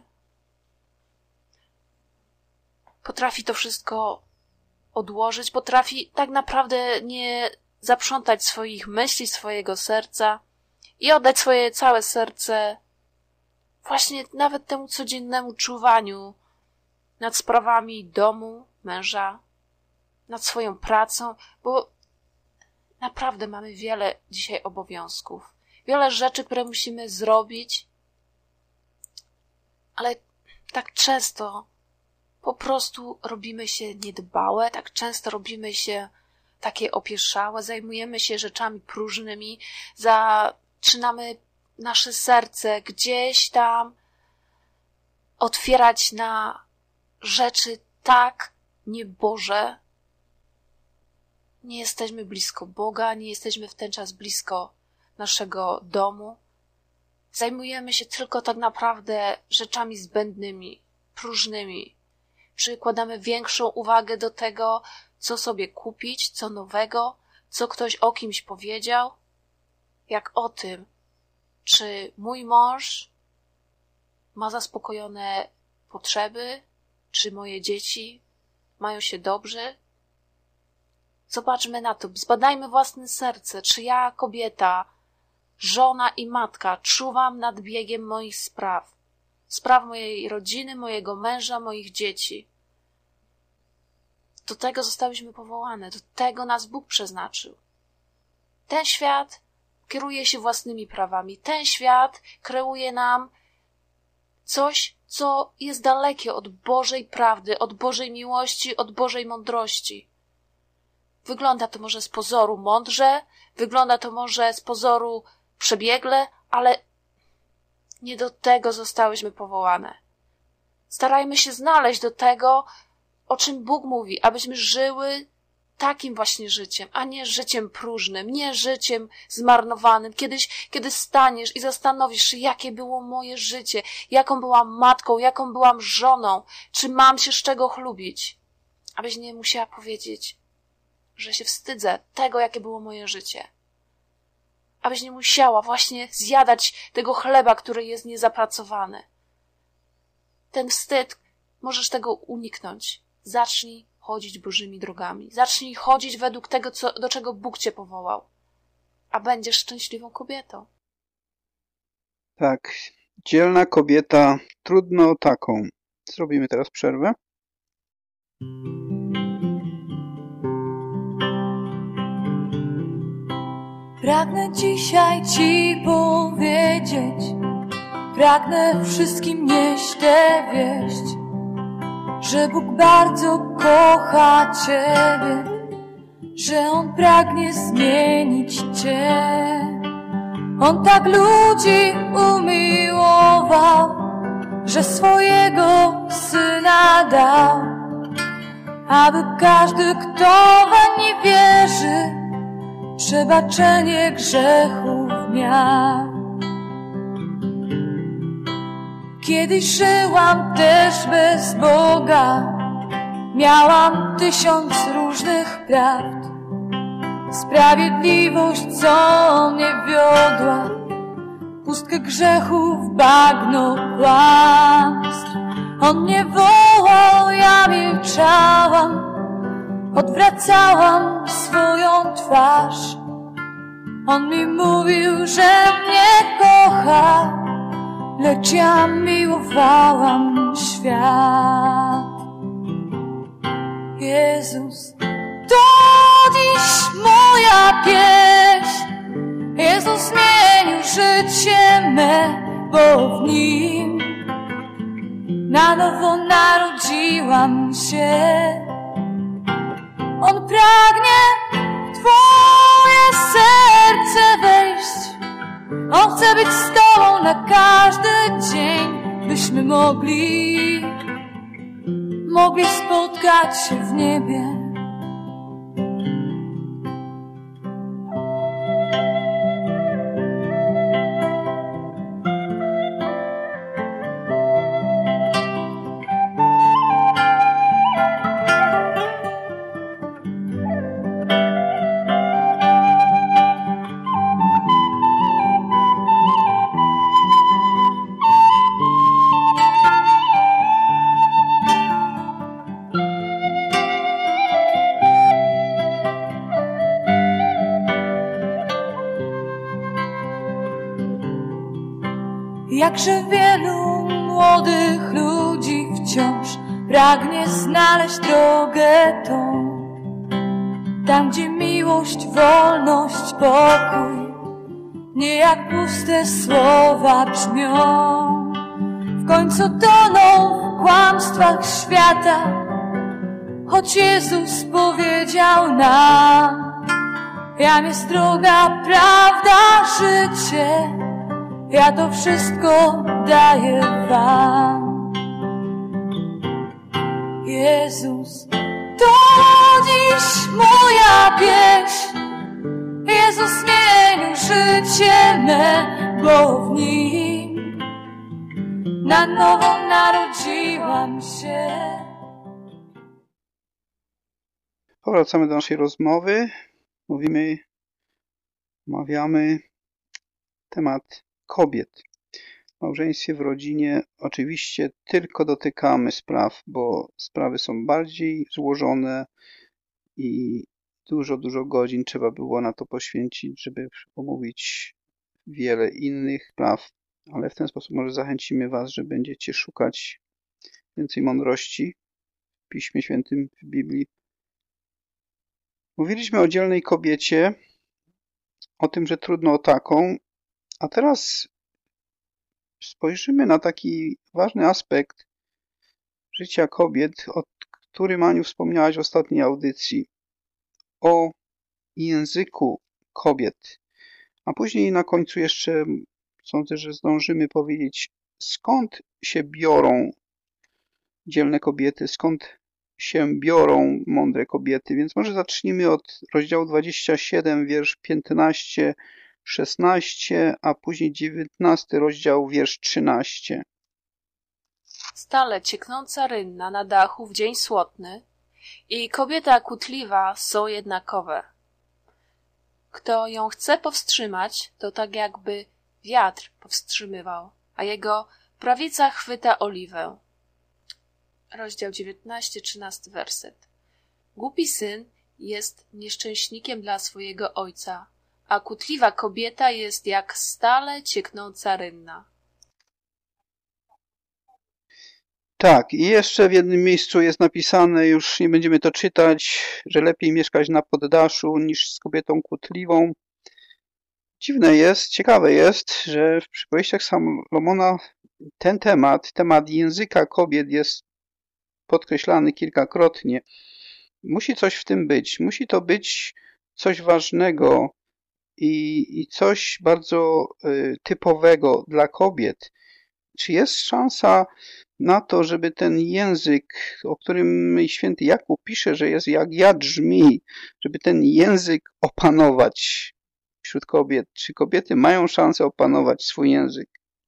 potrafi to wszystko odłożyć, potrafi tak naprawdę nie zaprzątać swoich myśli, swojego serca i oddać swoje całe serce właśnie nawet temu codziennemu czuwaniu nad sprawami domu, męża, nad swoją pracą, bo naprawdę mamy wiele dzisiaj obowiązków, wiele rzeczy, które musimy zrobić, ale tak często po prostu robimy się niedbałe, tak często robimy się takie opieszałe, zajmujemy się rzeczami próżnymi, zaczynamy nasze serce gdzieś tam otwierać na rzeczy tak nieboże. Nie jesteśmy blisko Boga, nie jesteśmy w ten czas blisko naszego domu. Zajmujemy się tylko tak naprawdę rzeczami zbędnymi, próżnymi. Przykładamy większą uwagę do tego, co sobie kupić, co nowego, co ktoś o kimś powiedział, jak o tym, czy mój mąż ma zaspokojone potrzeby, czy moje dzieci mają się dobrze. Zobaczmy na to, zbadajmy własne serce, czy ja, kobieta, żona i matka, czuwam nad biegiem moich spraw mojej rodziny, mojego męża, moich dzieci. Do tego zostałyśmy powołane, do tego nas Bóg przeznaczył. Ten świat kieruje się własnymi prawami, ten świat kreuje nam coś, co jest dalekie od Bożej prawdy, od Bożej miłości, od Bożej mądrości. Wygląda to może z pozoru mądrze, wygląda to może z pozoru przebiegle, ale nie do tego zostałyśmy powołane. Starajmy się znaleźć do tego, o czym Bóg mówi, abyśmy żyły takim właśnie życiem, a nie życiem próżnym, nie życiem zmarnowanym. Kiedyś, kiedy staniesz i zastanowisz się, jakie było moje życie, jaką byłam matką, jaką byłam żoną, czy mam się z czego chlubić, abyś nie musiała powiedzieć, że się wstydzę tego, jakie było moje życie. Abyś nie musiała właśnie zjadać tego chleba, który jest niezapracowany. Ten wstyd, możesz tego uniknąć. Zacznij chodzić Bożymi drogami. Zacznij chodzić według tego, do czego Bóg cię powołał. A będziesz szczęśliwą kobietą. Tak, dzielna kobieta, trudno o taką. Zrobimy teraz przerwę. Pragnę dzisiaj Ci powiedzieć, pragnę wszystkim nieść tę wieść, że Bóg bardzo kocha Ciebie, że On pragnie zmienić Cię. On tak ludzi umiłował, że swojego Syna dał, aby każdy, kto weń wierzy, przebaczenie grzechów miał. Kiedyś żyłam też bez Boga, miałam 1000 różnych prawd. Sprawiedliwość, co mnie wiodła, pustkę grzechów, bagno kłamstw. On mnie wołał, ja milczałam, odwracałam swoją twarz. On mi mówił, że mnie kocha, lecz ja miłowałam świat. Jezus, to dziś moja pieśń. Jezus zmienił życie me, bo w Nim na nowo narodziłam się. On pragnie w Twoje serce wejść. On chce być z Tobą na każdy dzień, byśmy mogli spotkać się w niebie. Jakże wielu młodych ludzi wciąż pragnie znaleźć drogę tą, tam gdzie miłość, wolność, pokój nie jak puste słowa brzmią. W końcu toną w kłamstwach świata, choć Jezus powiedział nam: jam jest droga, prawda, życie, ja to wszystko daję Wam. Jezus, to dziś moja pieśń. Jezus zmienił życie me, bo w Nim na nowo narodziłam się. Powracamy do naszej rozmowy. Omawiamy temat kobiet. W małżeństwie, w rodzinie oczywiście tylko dotykamy spraw, bo sprawy są bardziej złożone i dużo godzin trzeba było na to poświęcić, żeby omówić wiele innych spraw, ale w ten sposób może zachęcimy Was, że będziecie szukać więcej mądrości w Piśmie Świętym, w Biblii. Mówiliśmy o dzielnej kobiecie, o tym, że trudno o taką, a teraz spojrzymy na taki ważny aspekt życia kobiet, o którym, Aniu, wspomniałaś w ostatniej audycji, o języku kobiet. A później na końcu jeszcze sądzę, że zdążymy powiedzieć, skąd się biorą dzielne kobiety, skąd się biorą mądre kobiety. Więc może zacznijmy od rozdziału 27, wiersz 15, 16, a później 19 rozdział, wiersz 13. Stale cieknąca rynna na dachu w dzień słotny i kobieta kłótliwa są jednakowe. Kto ją chce powstrzymać, to tak jakby wiatr powstrzymywał, a jego prawica chwyta oliwę. Rozdział 19, 13 werset. Głupi syn jest nieszczęśnikiem dla swojego ojca, a kłótliwa kobieta jest jak stale cieknąca rynna. Tak, i jeszcze w jednym miejscu jest napisane, już nie będziemy to czytać, że lepiej mieszkać na poddaszu niż z kobietą kłótliwą. Dziwne jest, ciekawe jest, że w przypowieściach Salomona ten temat języka kobiet jest podkreślany kilkakrotnie. Musi coś w tym być, musi to być coś ważnego i coś bardzo typowego dla kobiet. Czy jest szansa na to, żeby ten język, o którym święty Jakub pisze, że jest jak jad żmii, żeby ten język opanować wśród kobiet? Czy kobiety mają szansę opanować swój język?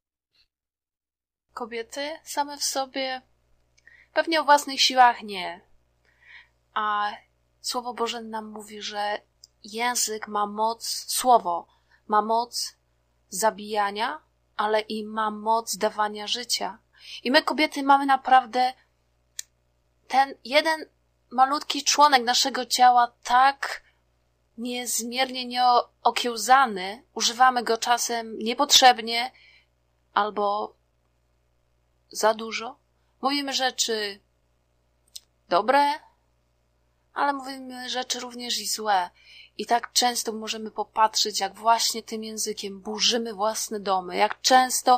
Kobiety same w sobie pewnie o własnych siłach nie. A Słowo Boże nam mówi, że język ma moc, słowo ma moc zabijania, ale i ma moc dawania życia. I my, kobiety, mamy naprawdę ten jeden malutki członek naszego ciała tak niezmiernie nieokiełzany, używamy go czasem niepotrzebnie albo za dużo. Mówimy rzeczy dobre, ale mówimy rzeczy również i złe. I tak często możemy popatrzeć, jak właśnie tym językiem burzymy własne domy, jak często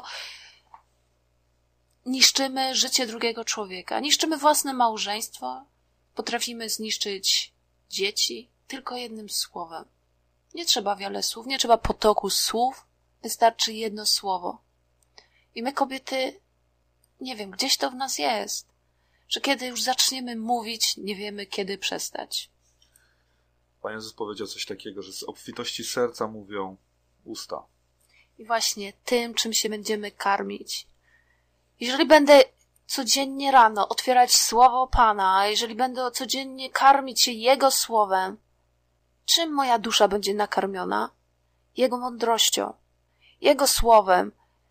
niszczymy życie drugiego człowieka, niszczymy własne małżeństwo, potrafimy zniszczyć dzieci tylko jednym słowem. Nie trzeba wiele słów, nie trzeba potoku słów, wystarczy jedno słowo. I my, kobiety, nie wiem, gdzieś to w nas jest, że kiedy już zaczniemy mówić, nie wiemy, kiedy przestać. Pan Jezus powiedział coś takiego, że z obfitości serca mówią usta. I właśnie tym, czym się będziemy karmić. Jeżeli będę codziennie rano otwierać Słowo Pana, a jeżeli będę codziennie karmić się Jego Słowem, czym moja dusza będzie nakarmiona? Jego mądrością, Jego Słowem.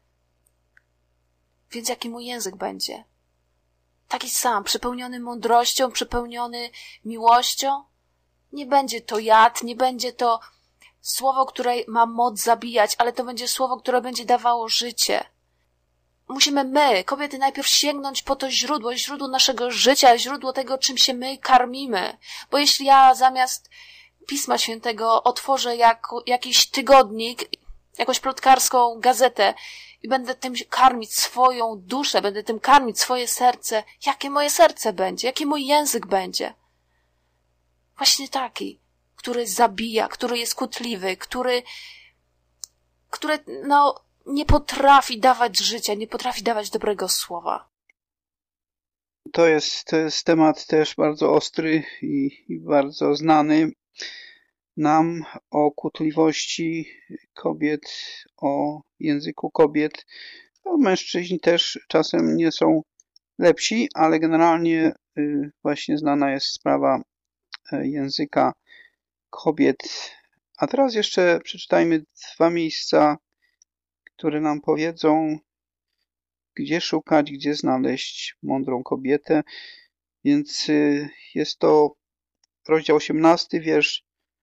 Więc jaki mój język będzie? Taki sam, przepełniony mądrością, przepełniony miłością? Nie będzie to jad, nie będzie to słowo, które ma moc zabijać, ale to będzie słowo, które będzie dawało życie. Musimy my, kobiety, najpierw sięgnąć po to źródło naszego życia, źródło tego, czym się my karmimy. Bo jeśli ja zamiast Pisma Świętego otworzę jakiś tygodnik, jakąś plotkarską gazetę i będę tym karmić swoją duszę, będę tym karmić swoje serce, jakie moje serce będzie, jaki mój język będzie? Właśnie taki, który zabija, który jest kłótliwy, który nie potrafi dawać życia, nie potrafi dawać dobrego słowa. To jest temat też bardzo ostry i bardzo znany nam, o kłótliwości kobiet, o języku kobiet. No, mężczyźni też czasem nie są lepsi, ale generalnie właśnie znana jest sprawa języka kobiet. A teraz jeszcze przeczytajmy 2 miejsca, które nam powiedzą, gdzie szukać, gdzie znaleźć mądrą kobietę. Więc jest to rozdział 18, wiersz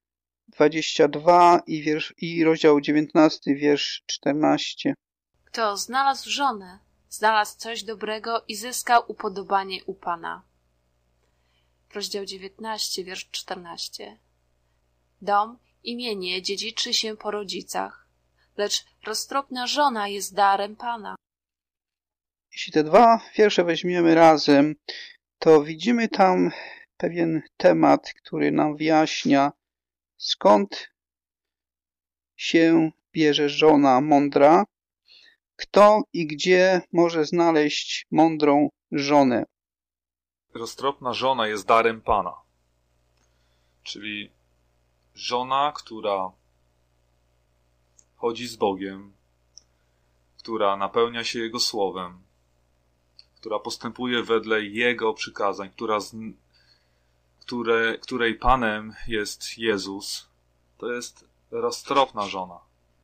22 i rozdział 19, wiersz 14. Kto znalazł żonę, znalazł coś dobrego i zyskał upodobanie u Pana. Rozdział 19, wiersz 14. Dom, imienie dziedziczy się po rodzicach, lecz roztropna żona jest darem Pana. Jeśli te 2 wiersze weźmiemy razem, to widzimy tam pewien temat, który nam wyjaśnia, skąd się bierze żona mądra, kto i gdzie może znaleźć mądrą żonę. Roztropna żona jest darem Pana. Czyli żona, która chodzi z Bogiem, która napełnia się Jego słowem, która postępuje wedle Jego przykazań, której Panem jest Jezus, to jest roztropna żona.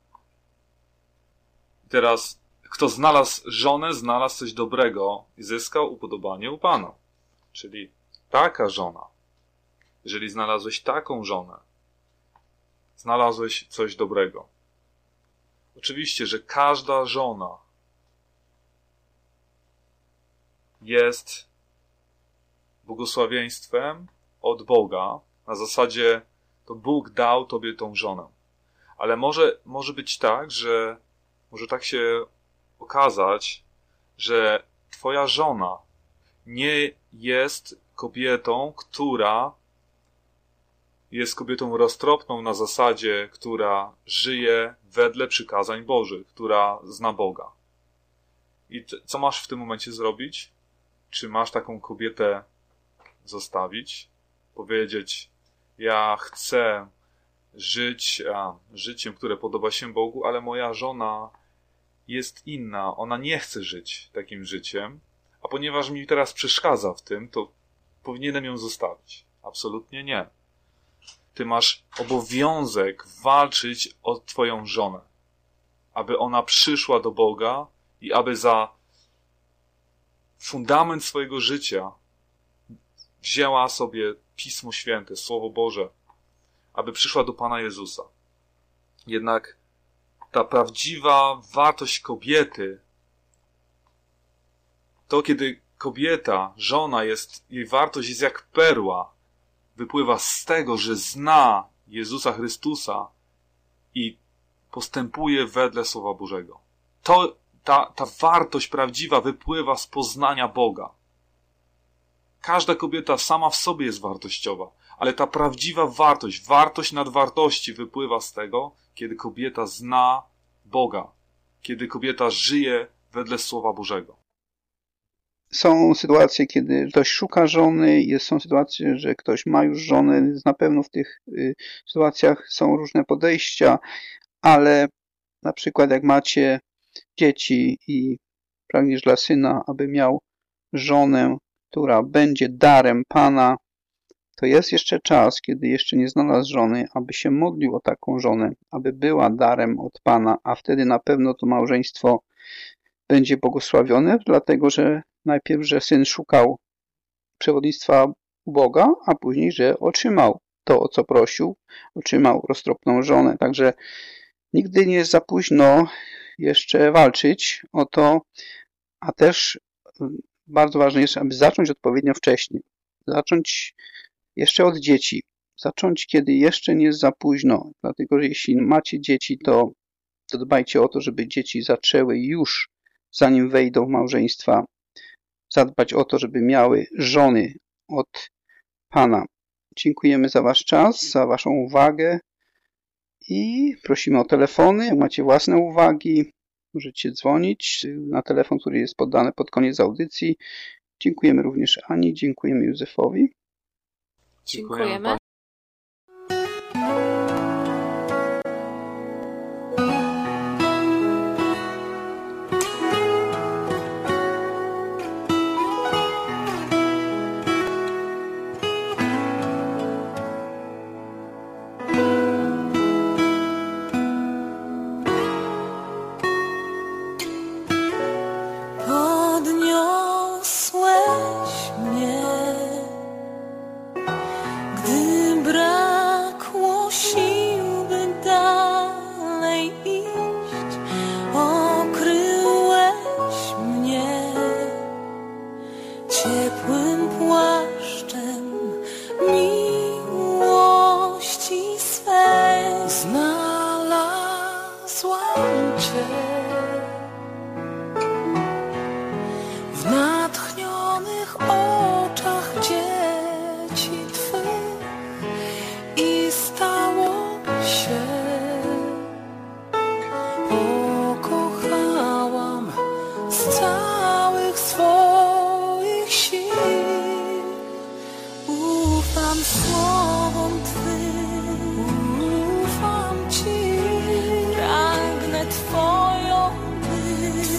I teraz, kto znalazł żonę, znalazł coś dobrego i zyskał upodobanie u Pana. Czyli taka żona. Jeżeli znalazłeś taką żonę, znalazłeś coś dobrego. Oczywiście, że każda żona jest błogosławieństwem od Boga. Na zasadzie to Bóg dał tobie tą żonę. Ale może być tak, że może tak się okazać, że twoja żona nie jest kobietą, która jest kobietą roztropną na zasadzie, która żyje wedle przykazań Bożych, która zna Boga. I co masz w tym momencie zrobić? Czy masz taką kobietę zostawić? Powiedzieć, ja chcę żyć życiem, które podoba się Bogu, ale moja żona jest inna. Ona nie chce żyć takim życiem, a ponieważ mi teraz przeszkadza w tym, to powinienem ją zostawić. Absolutnie nie. Ty masz obowiązek walczyć o twoją żonę, aby ona przyszła do Boga i aby za fundament swojego życia wzięła sobie Pismo Święte, Słowo Boże, aby przyszła do Pana Jezusa. Jednak ta prawdziwa wartość kobiety, to kiedy kobieta, żona jej wartość jest jak perła, wypływa z tego, że zna Jezusa Chrystusa i postępuje wedle Słowa Bożego. Ta wartość prawdziwa wypływa z poznania Boga. Każda kobieta sama w sobie jest wartościowa, ale ta prawdziwa wartość nadwartości wypływa z tego, kiedy kobieta zna Boga, kiedy kobieta żyje wedle Słowa Bożego. Są sytuacje, kiedy ktoś szuka żony, są sytuacje, że ktoś ma już żonę. Na pewno w tych sytuacjach są różne podejścia, ale na przykład jak macie dzieci i pragniesz dla syna, aby miał żonę, która będzie darem Pana, to jest jeszcze czas, kiedy jeszcze nie znalazł żony, aby się modlił o taką żonę, aby była darem od Pana, a wtedy na pewno to małżeństwo będzie błogosławione, dlatego że najpierw, że syn szukał przewodnictwa u Boga, a później, że otrzymał to, o co prosił, otrzymał roztropną żonę. Także nigdy nie jest za późno jeszcze walczyć o to, a też bardzo ważne jest, aby zacząć odpowiednio wcześnie. Zacząć jeszcze od dzieci. Zacząć, kiedy jeszcze nie jest za późno. Dlatego, że jeśli macie dzieci, to dbajcie o to, żeby dzieci zaczęły już, zanim wejdą w małżeństwa, zadbać o to, żeby miały żony od Pana. Dziękujemy za wasz czas, za waszą uwagę i prosimy o telefony. Jak macie własne uwagi, możecie dzwonić na telefon, który jest podany pod koniec audycji. Dziękujemy również Ani, dziękujemy Józefowi. Dziękujemy. ciepłym płaszczem miłości swej znalazłam Cię. W natchnionych oczach dzieci Twych i stało się. Pokochałam z całych swoich sił. Ufam słowom Twym, ufam Ci. Pragnę Twoją być,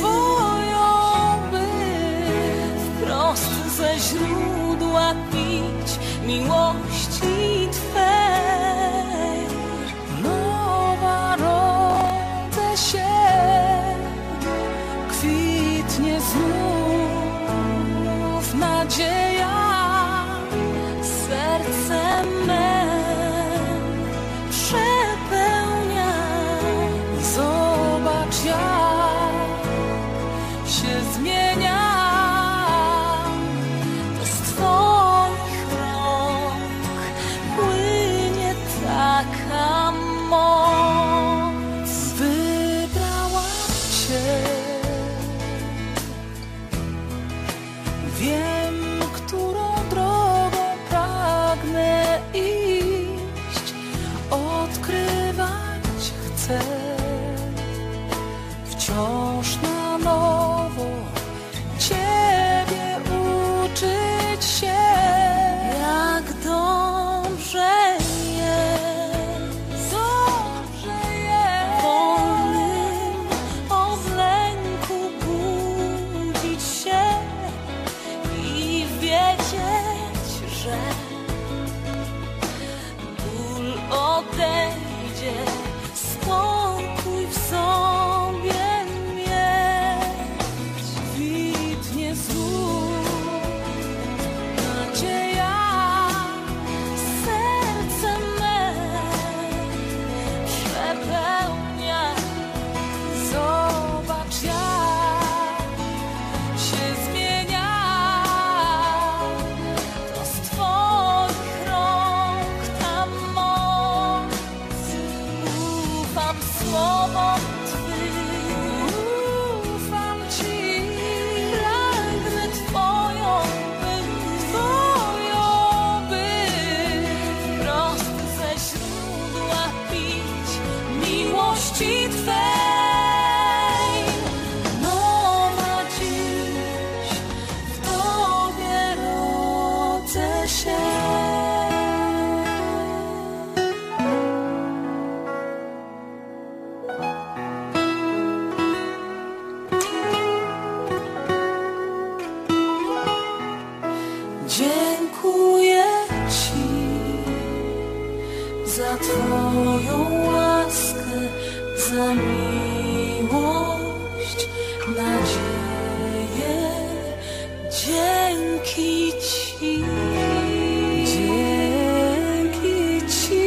wprost ze źródła pić miłości Twej. Nowa rodzę się, kwitnie znów nadzieja, serce me przepełnia. Zobacz, jak się zmienia. To z Twoich rąk płynie taka moc. Wybrałam Cię. Wiem, którą drogą pragnę iść, odkrywać chcę. Wciąż na nowo Ciebie uczyć się, jak dobrze jest, wolnym od lęku budzić się i wiedzieć, że ból odejdzie, spokój w sobie mieć. Kwitnie znów nadzieja, serce me przepełnia. Zobacz, jak się zmienia. To z Twoich rąk ta moc. Ufam słowom Twym, ufam Ci. Pragnę Twoją być, wprost ze źródła pić miłości Twej. Nowa dziś w Tobie rodzę się. Dziękuję Ci za Twoją łaskę, za miłość, nadzieję. Dzięki Ci, dzięki Ci.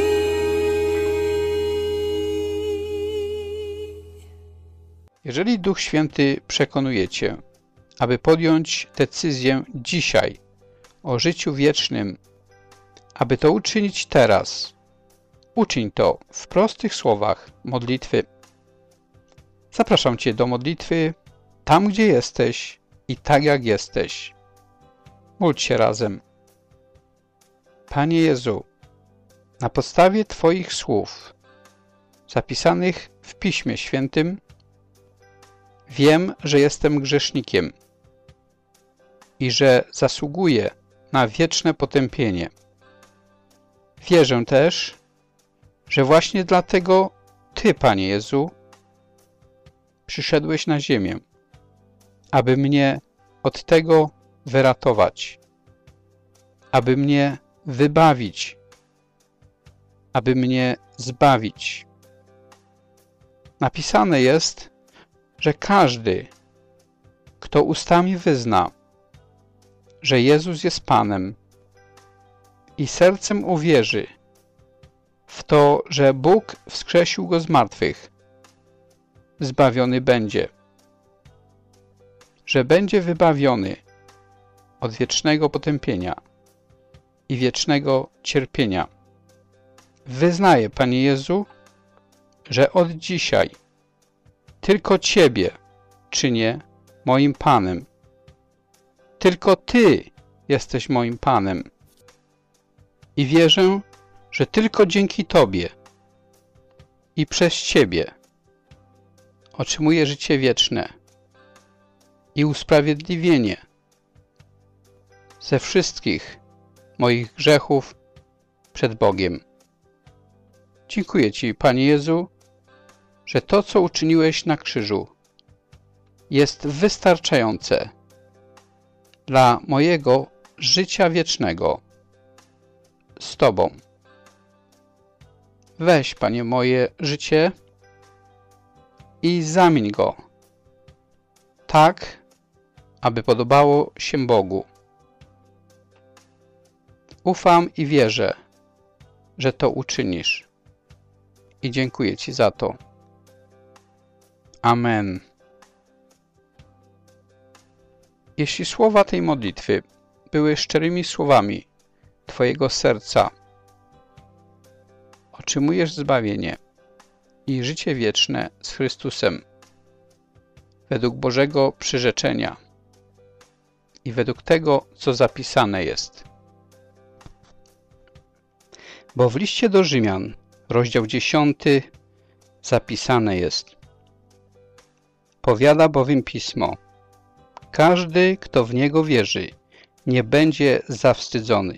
Jeżeli Duch Święty przekonuje Cię, aby podjąć decyzję dzisiaj o życiu wiecznym, aby to uczynić teraz, uczyń to w prostych słowach modlitwy. Zapraszam Cię do modlitwy tam, gdzie jesteś i tak, jak jesteś. Módl się razem. Panie Jezu, na podstawie Twoich słów zapisanych w Piśmie Świętym wiem, że jestem grzesznikiem i że zasługuję na wieczne potępienie. Wierzę też, że właśnie dlatego Ty, Panie Jezu, przyszedłeś na ziemię, aby mnie od tego wyratować, aby mnie wybawić, aby mnie zbawić. Napisane jest, że każdy, kto ustami wyzna, że Jezus jest Panem i sercem uwierzy w to, że Bóg wskrzesił Go z martwych, zbawiony będzie. Że będzie wybawiony od wiecznego potępienia i wiecznego cierpienia. Wyznaję, Panie Jezu, że od dzisiaj tylko Ciebie czynię moim Panem. Tylko Ty jesteś moim Panem. I wierzę, że tylko dzięki Tobie i przez Ciebie otrzymuję życie wieczne i usprawiedliwienie ze wszystkich moich grzechów przed Bogiem. Dziękuję Ci, Panie Jezu, że to, co uczyniłeś na krzyżu, jest wystarczające dla mojego życia wiecznego z Tobą. Weź, Panie, moje życie i zamień go tak, aby podobało się Bogu. Ufam i wierzę, że to uczynisz. I dziękuję Ci za to. Amen. Jeśli słowa tej modlitwy były szczerymi słowami Twojego serca, otrzymujesz zbawienie i życie wieczne z Chrystusem według Bożego przyrzeczenia i według tego, co zapisane jest. Bo w liście do Rzymian, rozdział 10, zapisane jest: powiada bowiem Pismo: każdy, kto w Niego wierzy, nie będzie zawstydzony.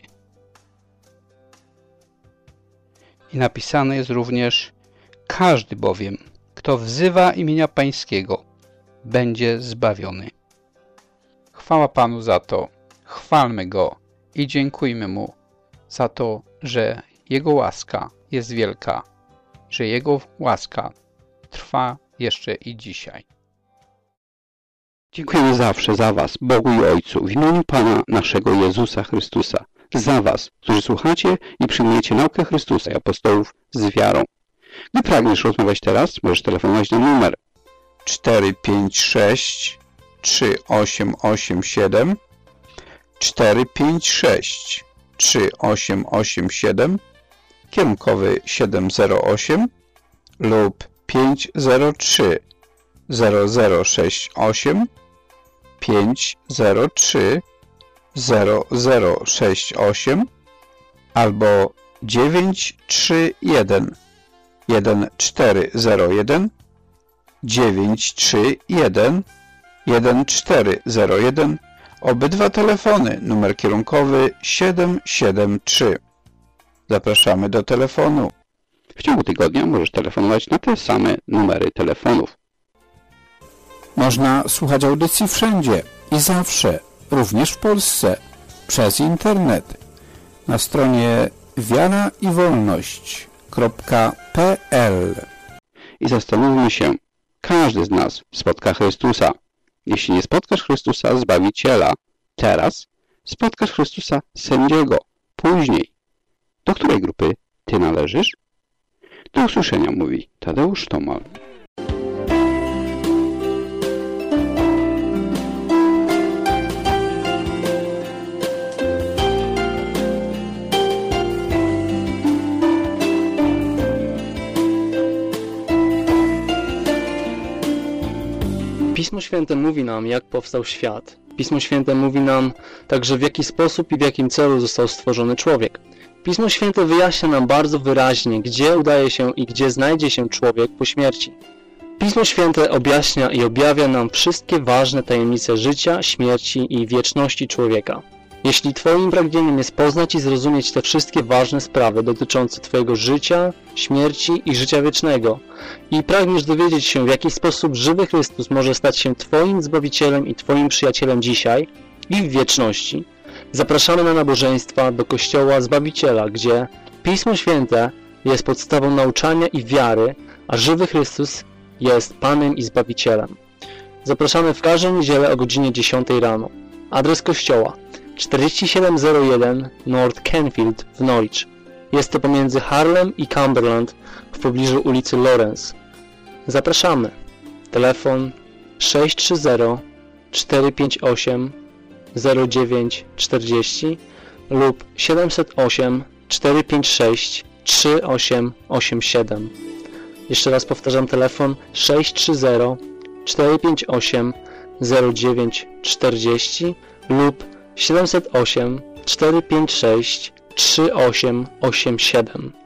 I napisane jest również: każdy bowiem, kto wzywa imienia Pańskiego, będzie zbawiony. Chwała Panu za to, chwalmy Go i dziękujmy Mu za to, że Jego łaska jest wielka, że Jego łaska trwa jeszcze i dzisiaj. Dziękujemy zawsze za Was, Bogu i Ojcu, w imieniu Pana naszego Jezusa Chrystusa, za Was, którzy słuchacie i przyjmujecie naukę Chrystusa i apostołów z wiarą. Gdy pragniesz rozmawiać teraz, możesz telefonować na numer 456 3887 456 3887, kierunkowy 708 lub 503 0068 503 0068 albo 931 1401 931 1401. Obydwa telefony, numer kierunkowy 773. Zapraszamy do telefonu. W ciągu tygodnia możesz telefonować na te same numery telefonów. Można słuchać audycji wszędzie i zawsze, również w Polsce, przez internet. Na stronie wiaraiwolność.pl. I zastanówmy się, każdy z nas spotka Chrystusa. Jeśli nie spotkasz Chrystusa, Zbawiciela, teraz spotkasz Chrystusa, sędziego, później. Do której grupy Ty należysz? Do usłyszenia, mówi Tadeusz Tomal. Pismo Święte mówi nam, jak powstał świat. Pismo Święte mówi nam także, w jaki sposób i w jakim celu został stworzony człowiek. Pismo Święte wyjaśnia nam bardzo wyraźnie, gdzie udaje się i gdzie znajdzie się człowiek po śmierci. Pismo Święte objaśnia i objawia nam wszystkie ważne tajemnice życia, śmierci i wieczności człowieka. Jeśli Twoim pragnieniem jest poznać i zrozumieć te wszystkie ważne sprawy dotyczące Twojego życia, śmierci i życia wiecznego i pragniesz dowiedzieć się, w jaki sposób żywy Chrystus może stać się Twoim Zbawicielem i Twoim przyjacielem dzisiaj i w wieczności, zapraszamy na nabożeństwa do Kościoła Zbawiciela, gdzie Pismo Święte jest podstawą nauczania i wiary, a żywy Chrystus jest Panem i Zbawicielem. Zapraszamy w każdą niedzielę o godzinie 10 rano. Adres kościoła: 4701 North Canfield w Norwich. Jest to pomiędzy Harlem i Cumberland w pobliżu ulicy Lawrence. Zapraszamy. Telefon 630 458 0940 lub 708 456 3887. Jeszcze raz powtarzam, telefon 630 458 0940 lub 708 456 3887.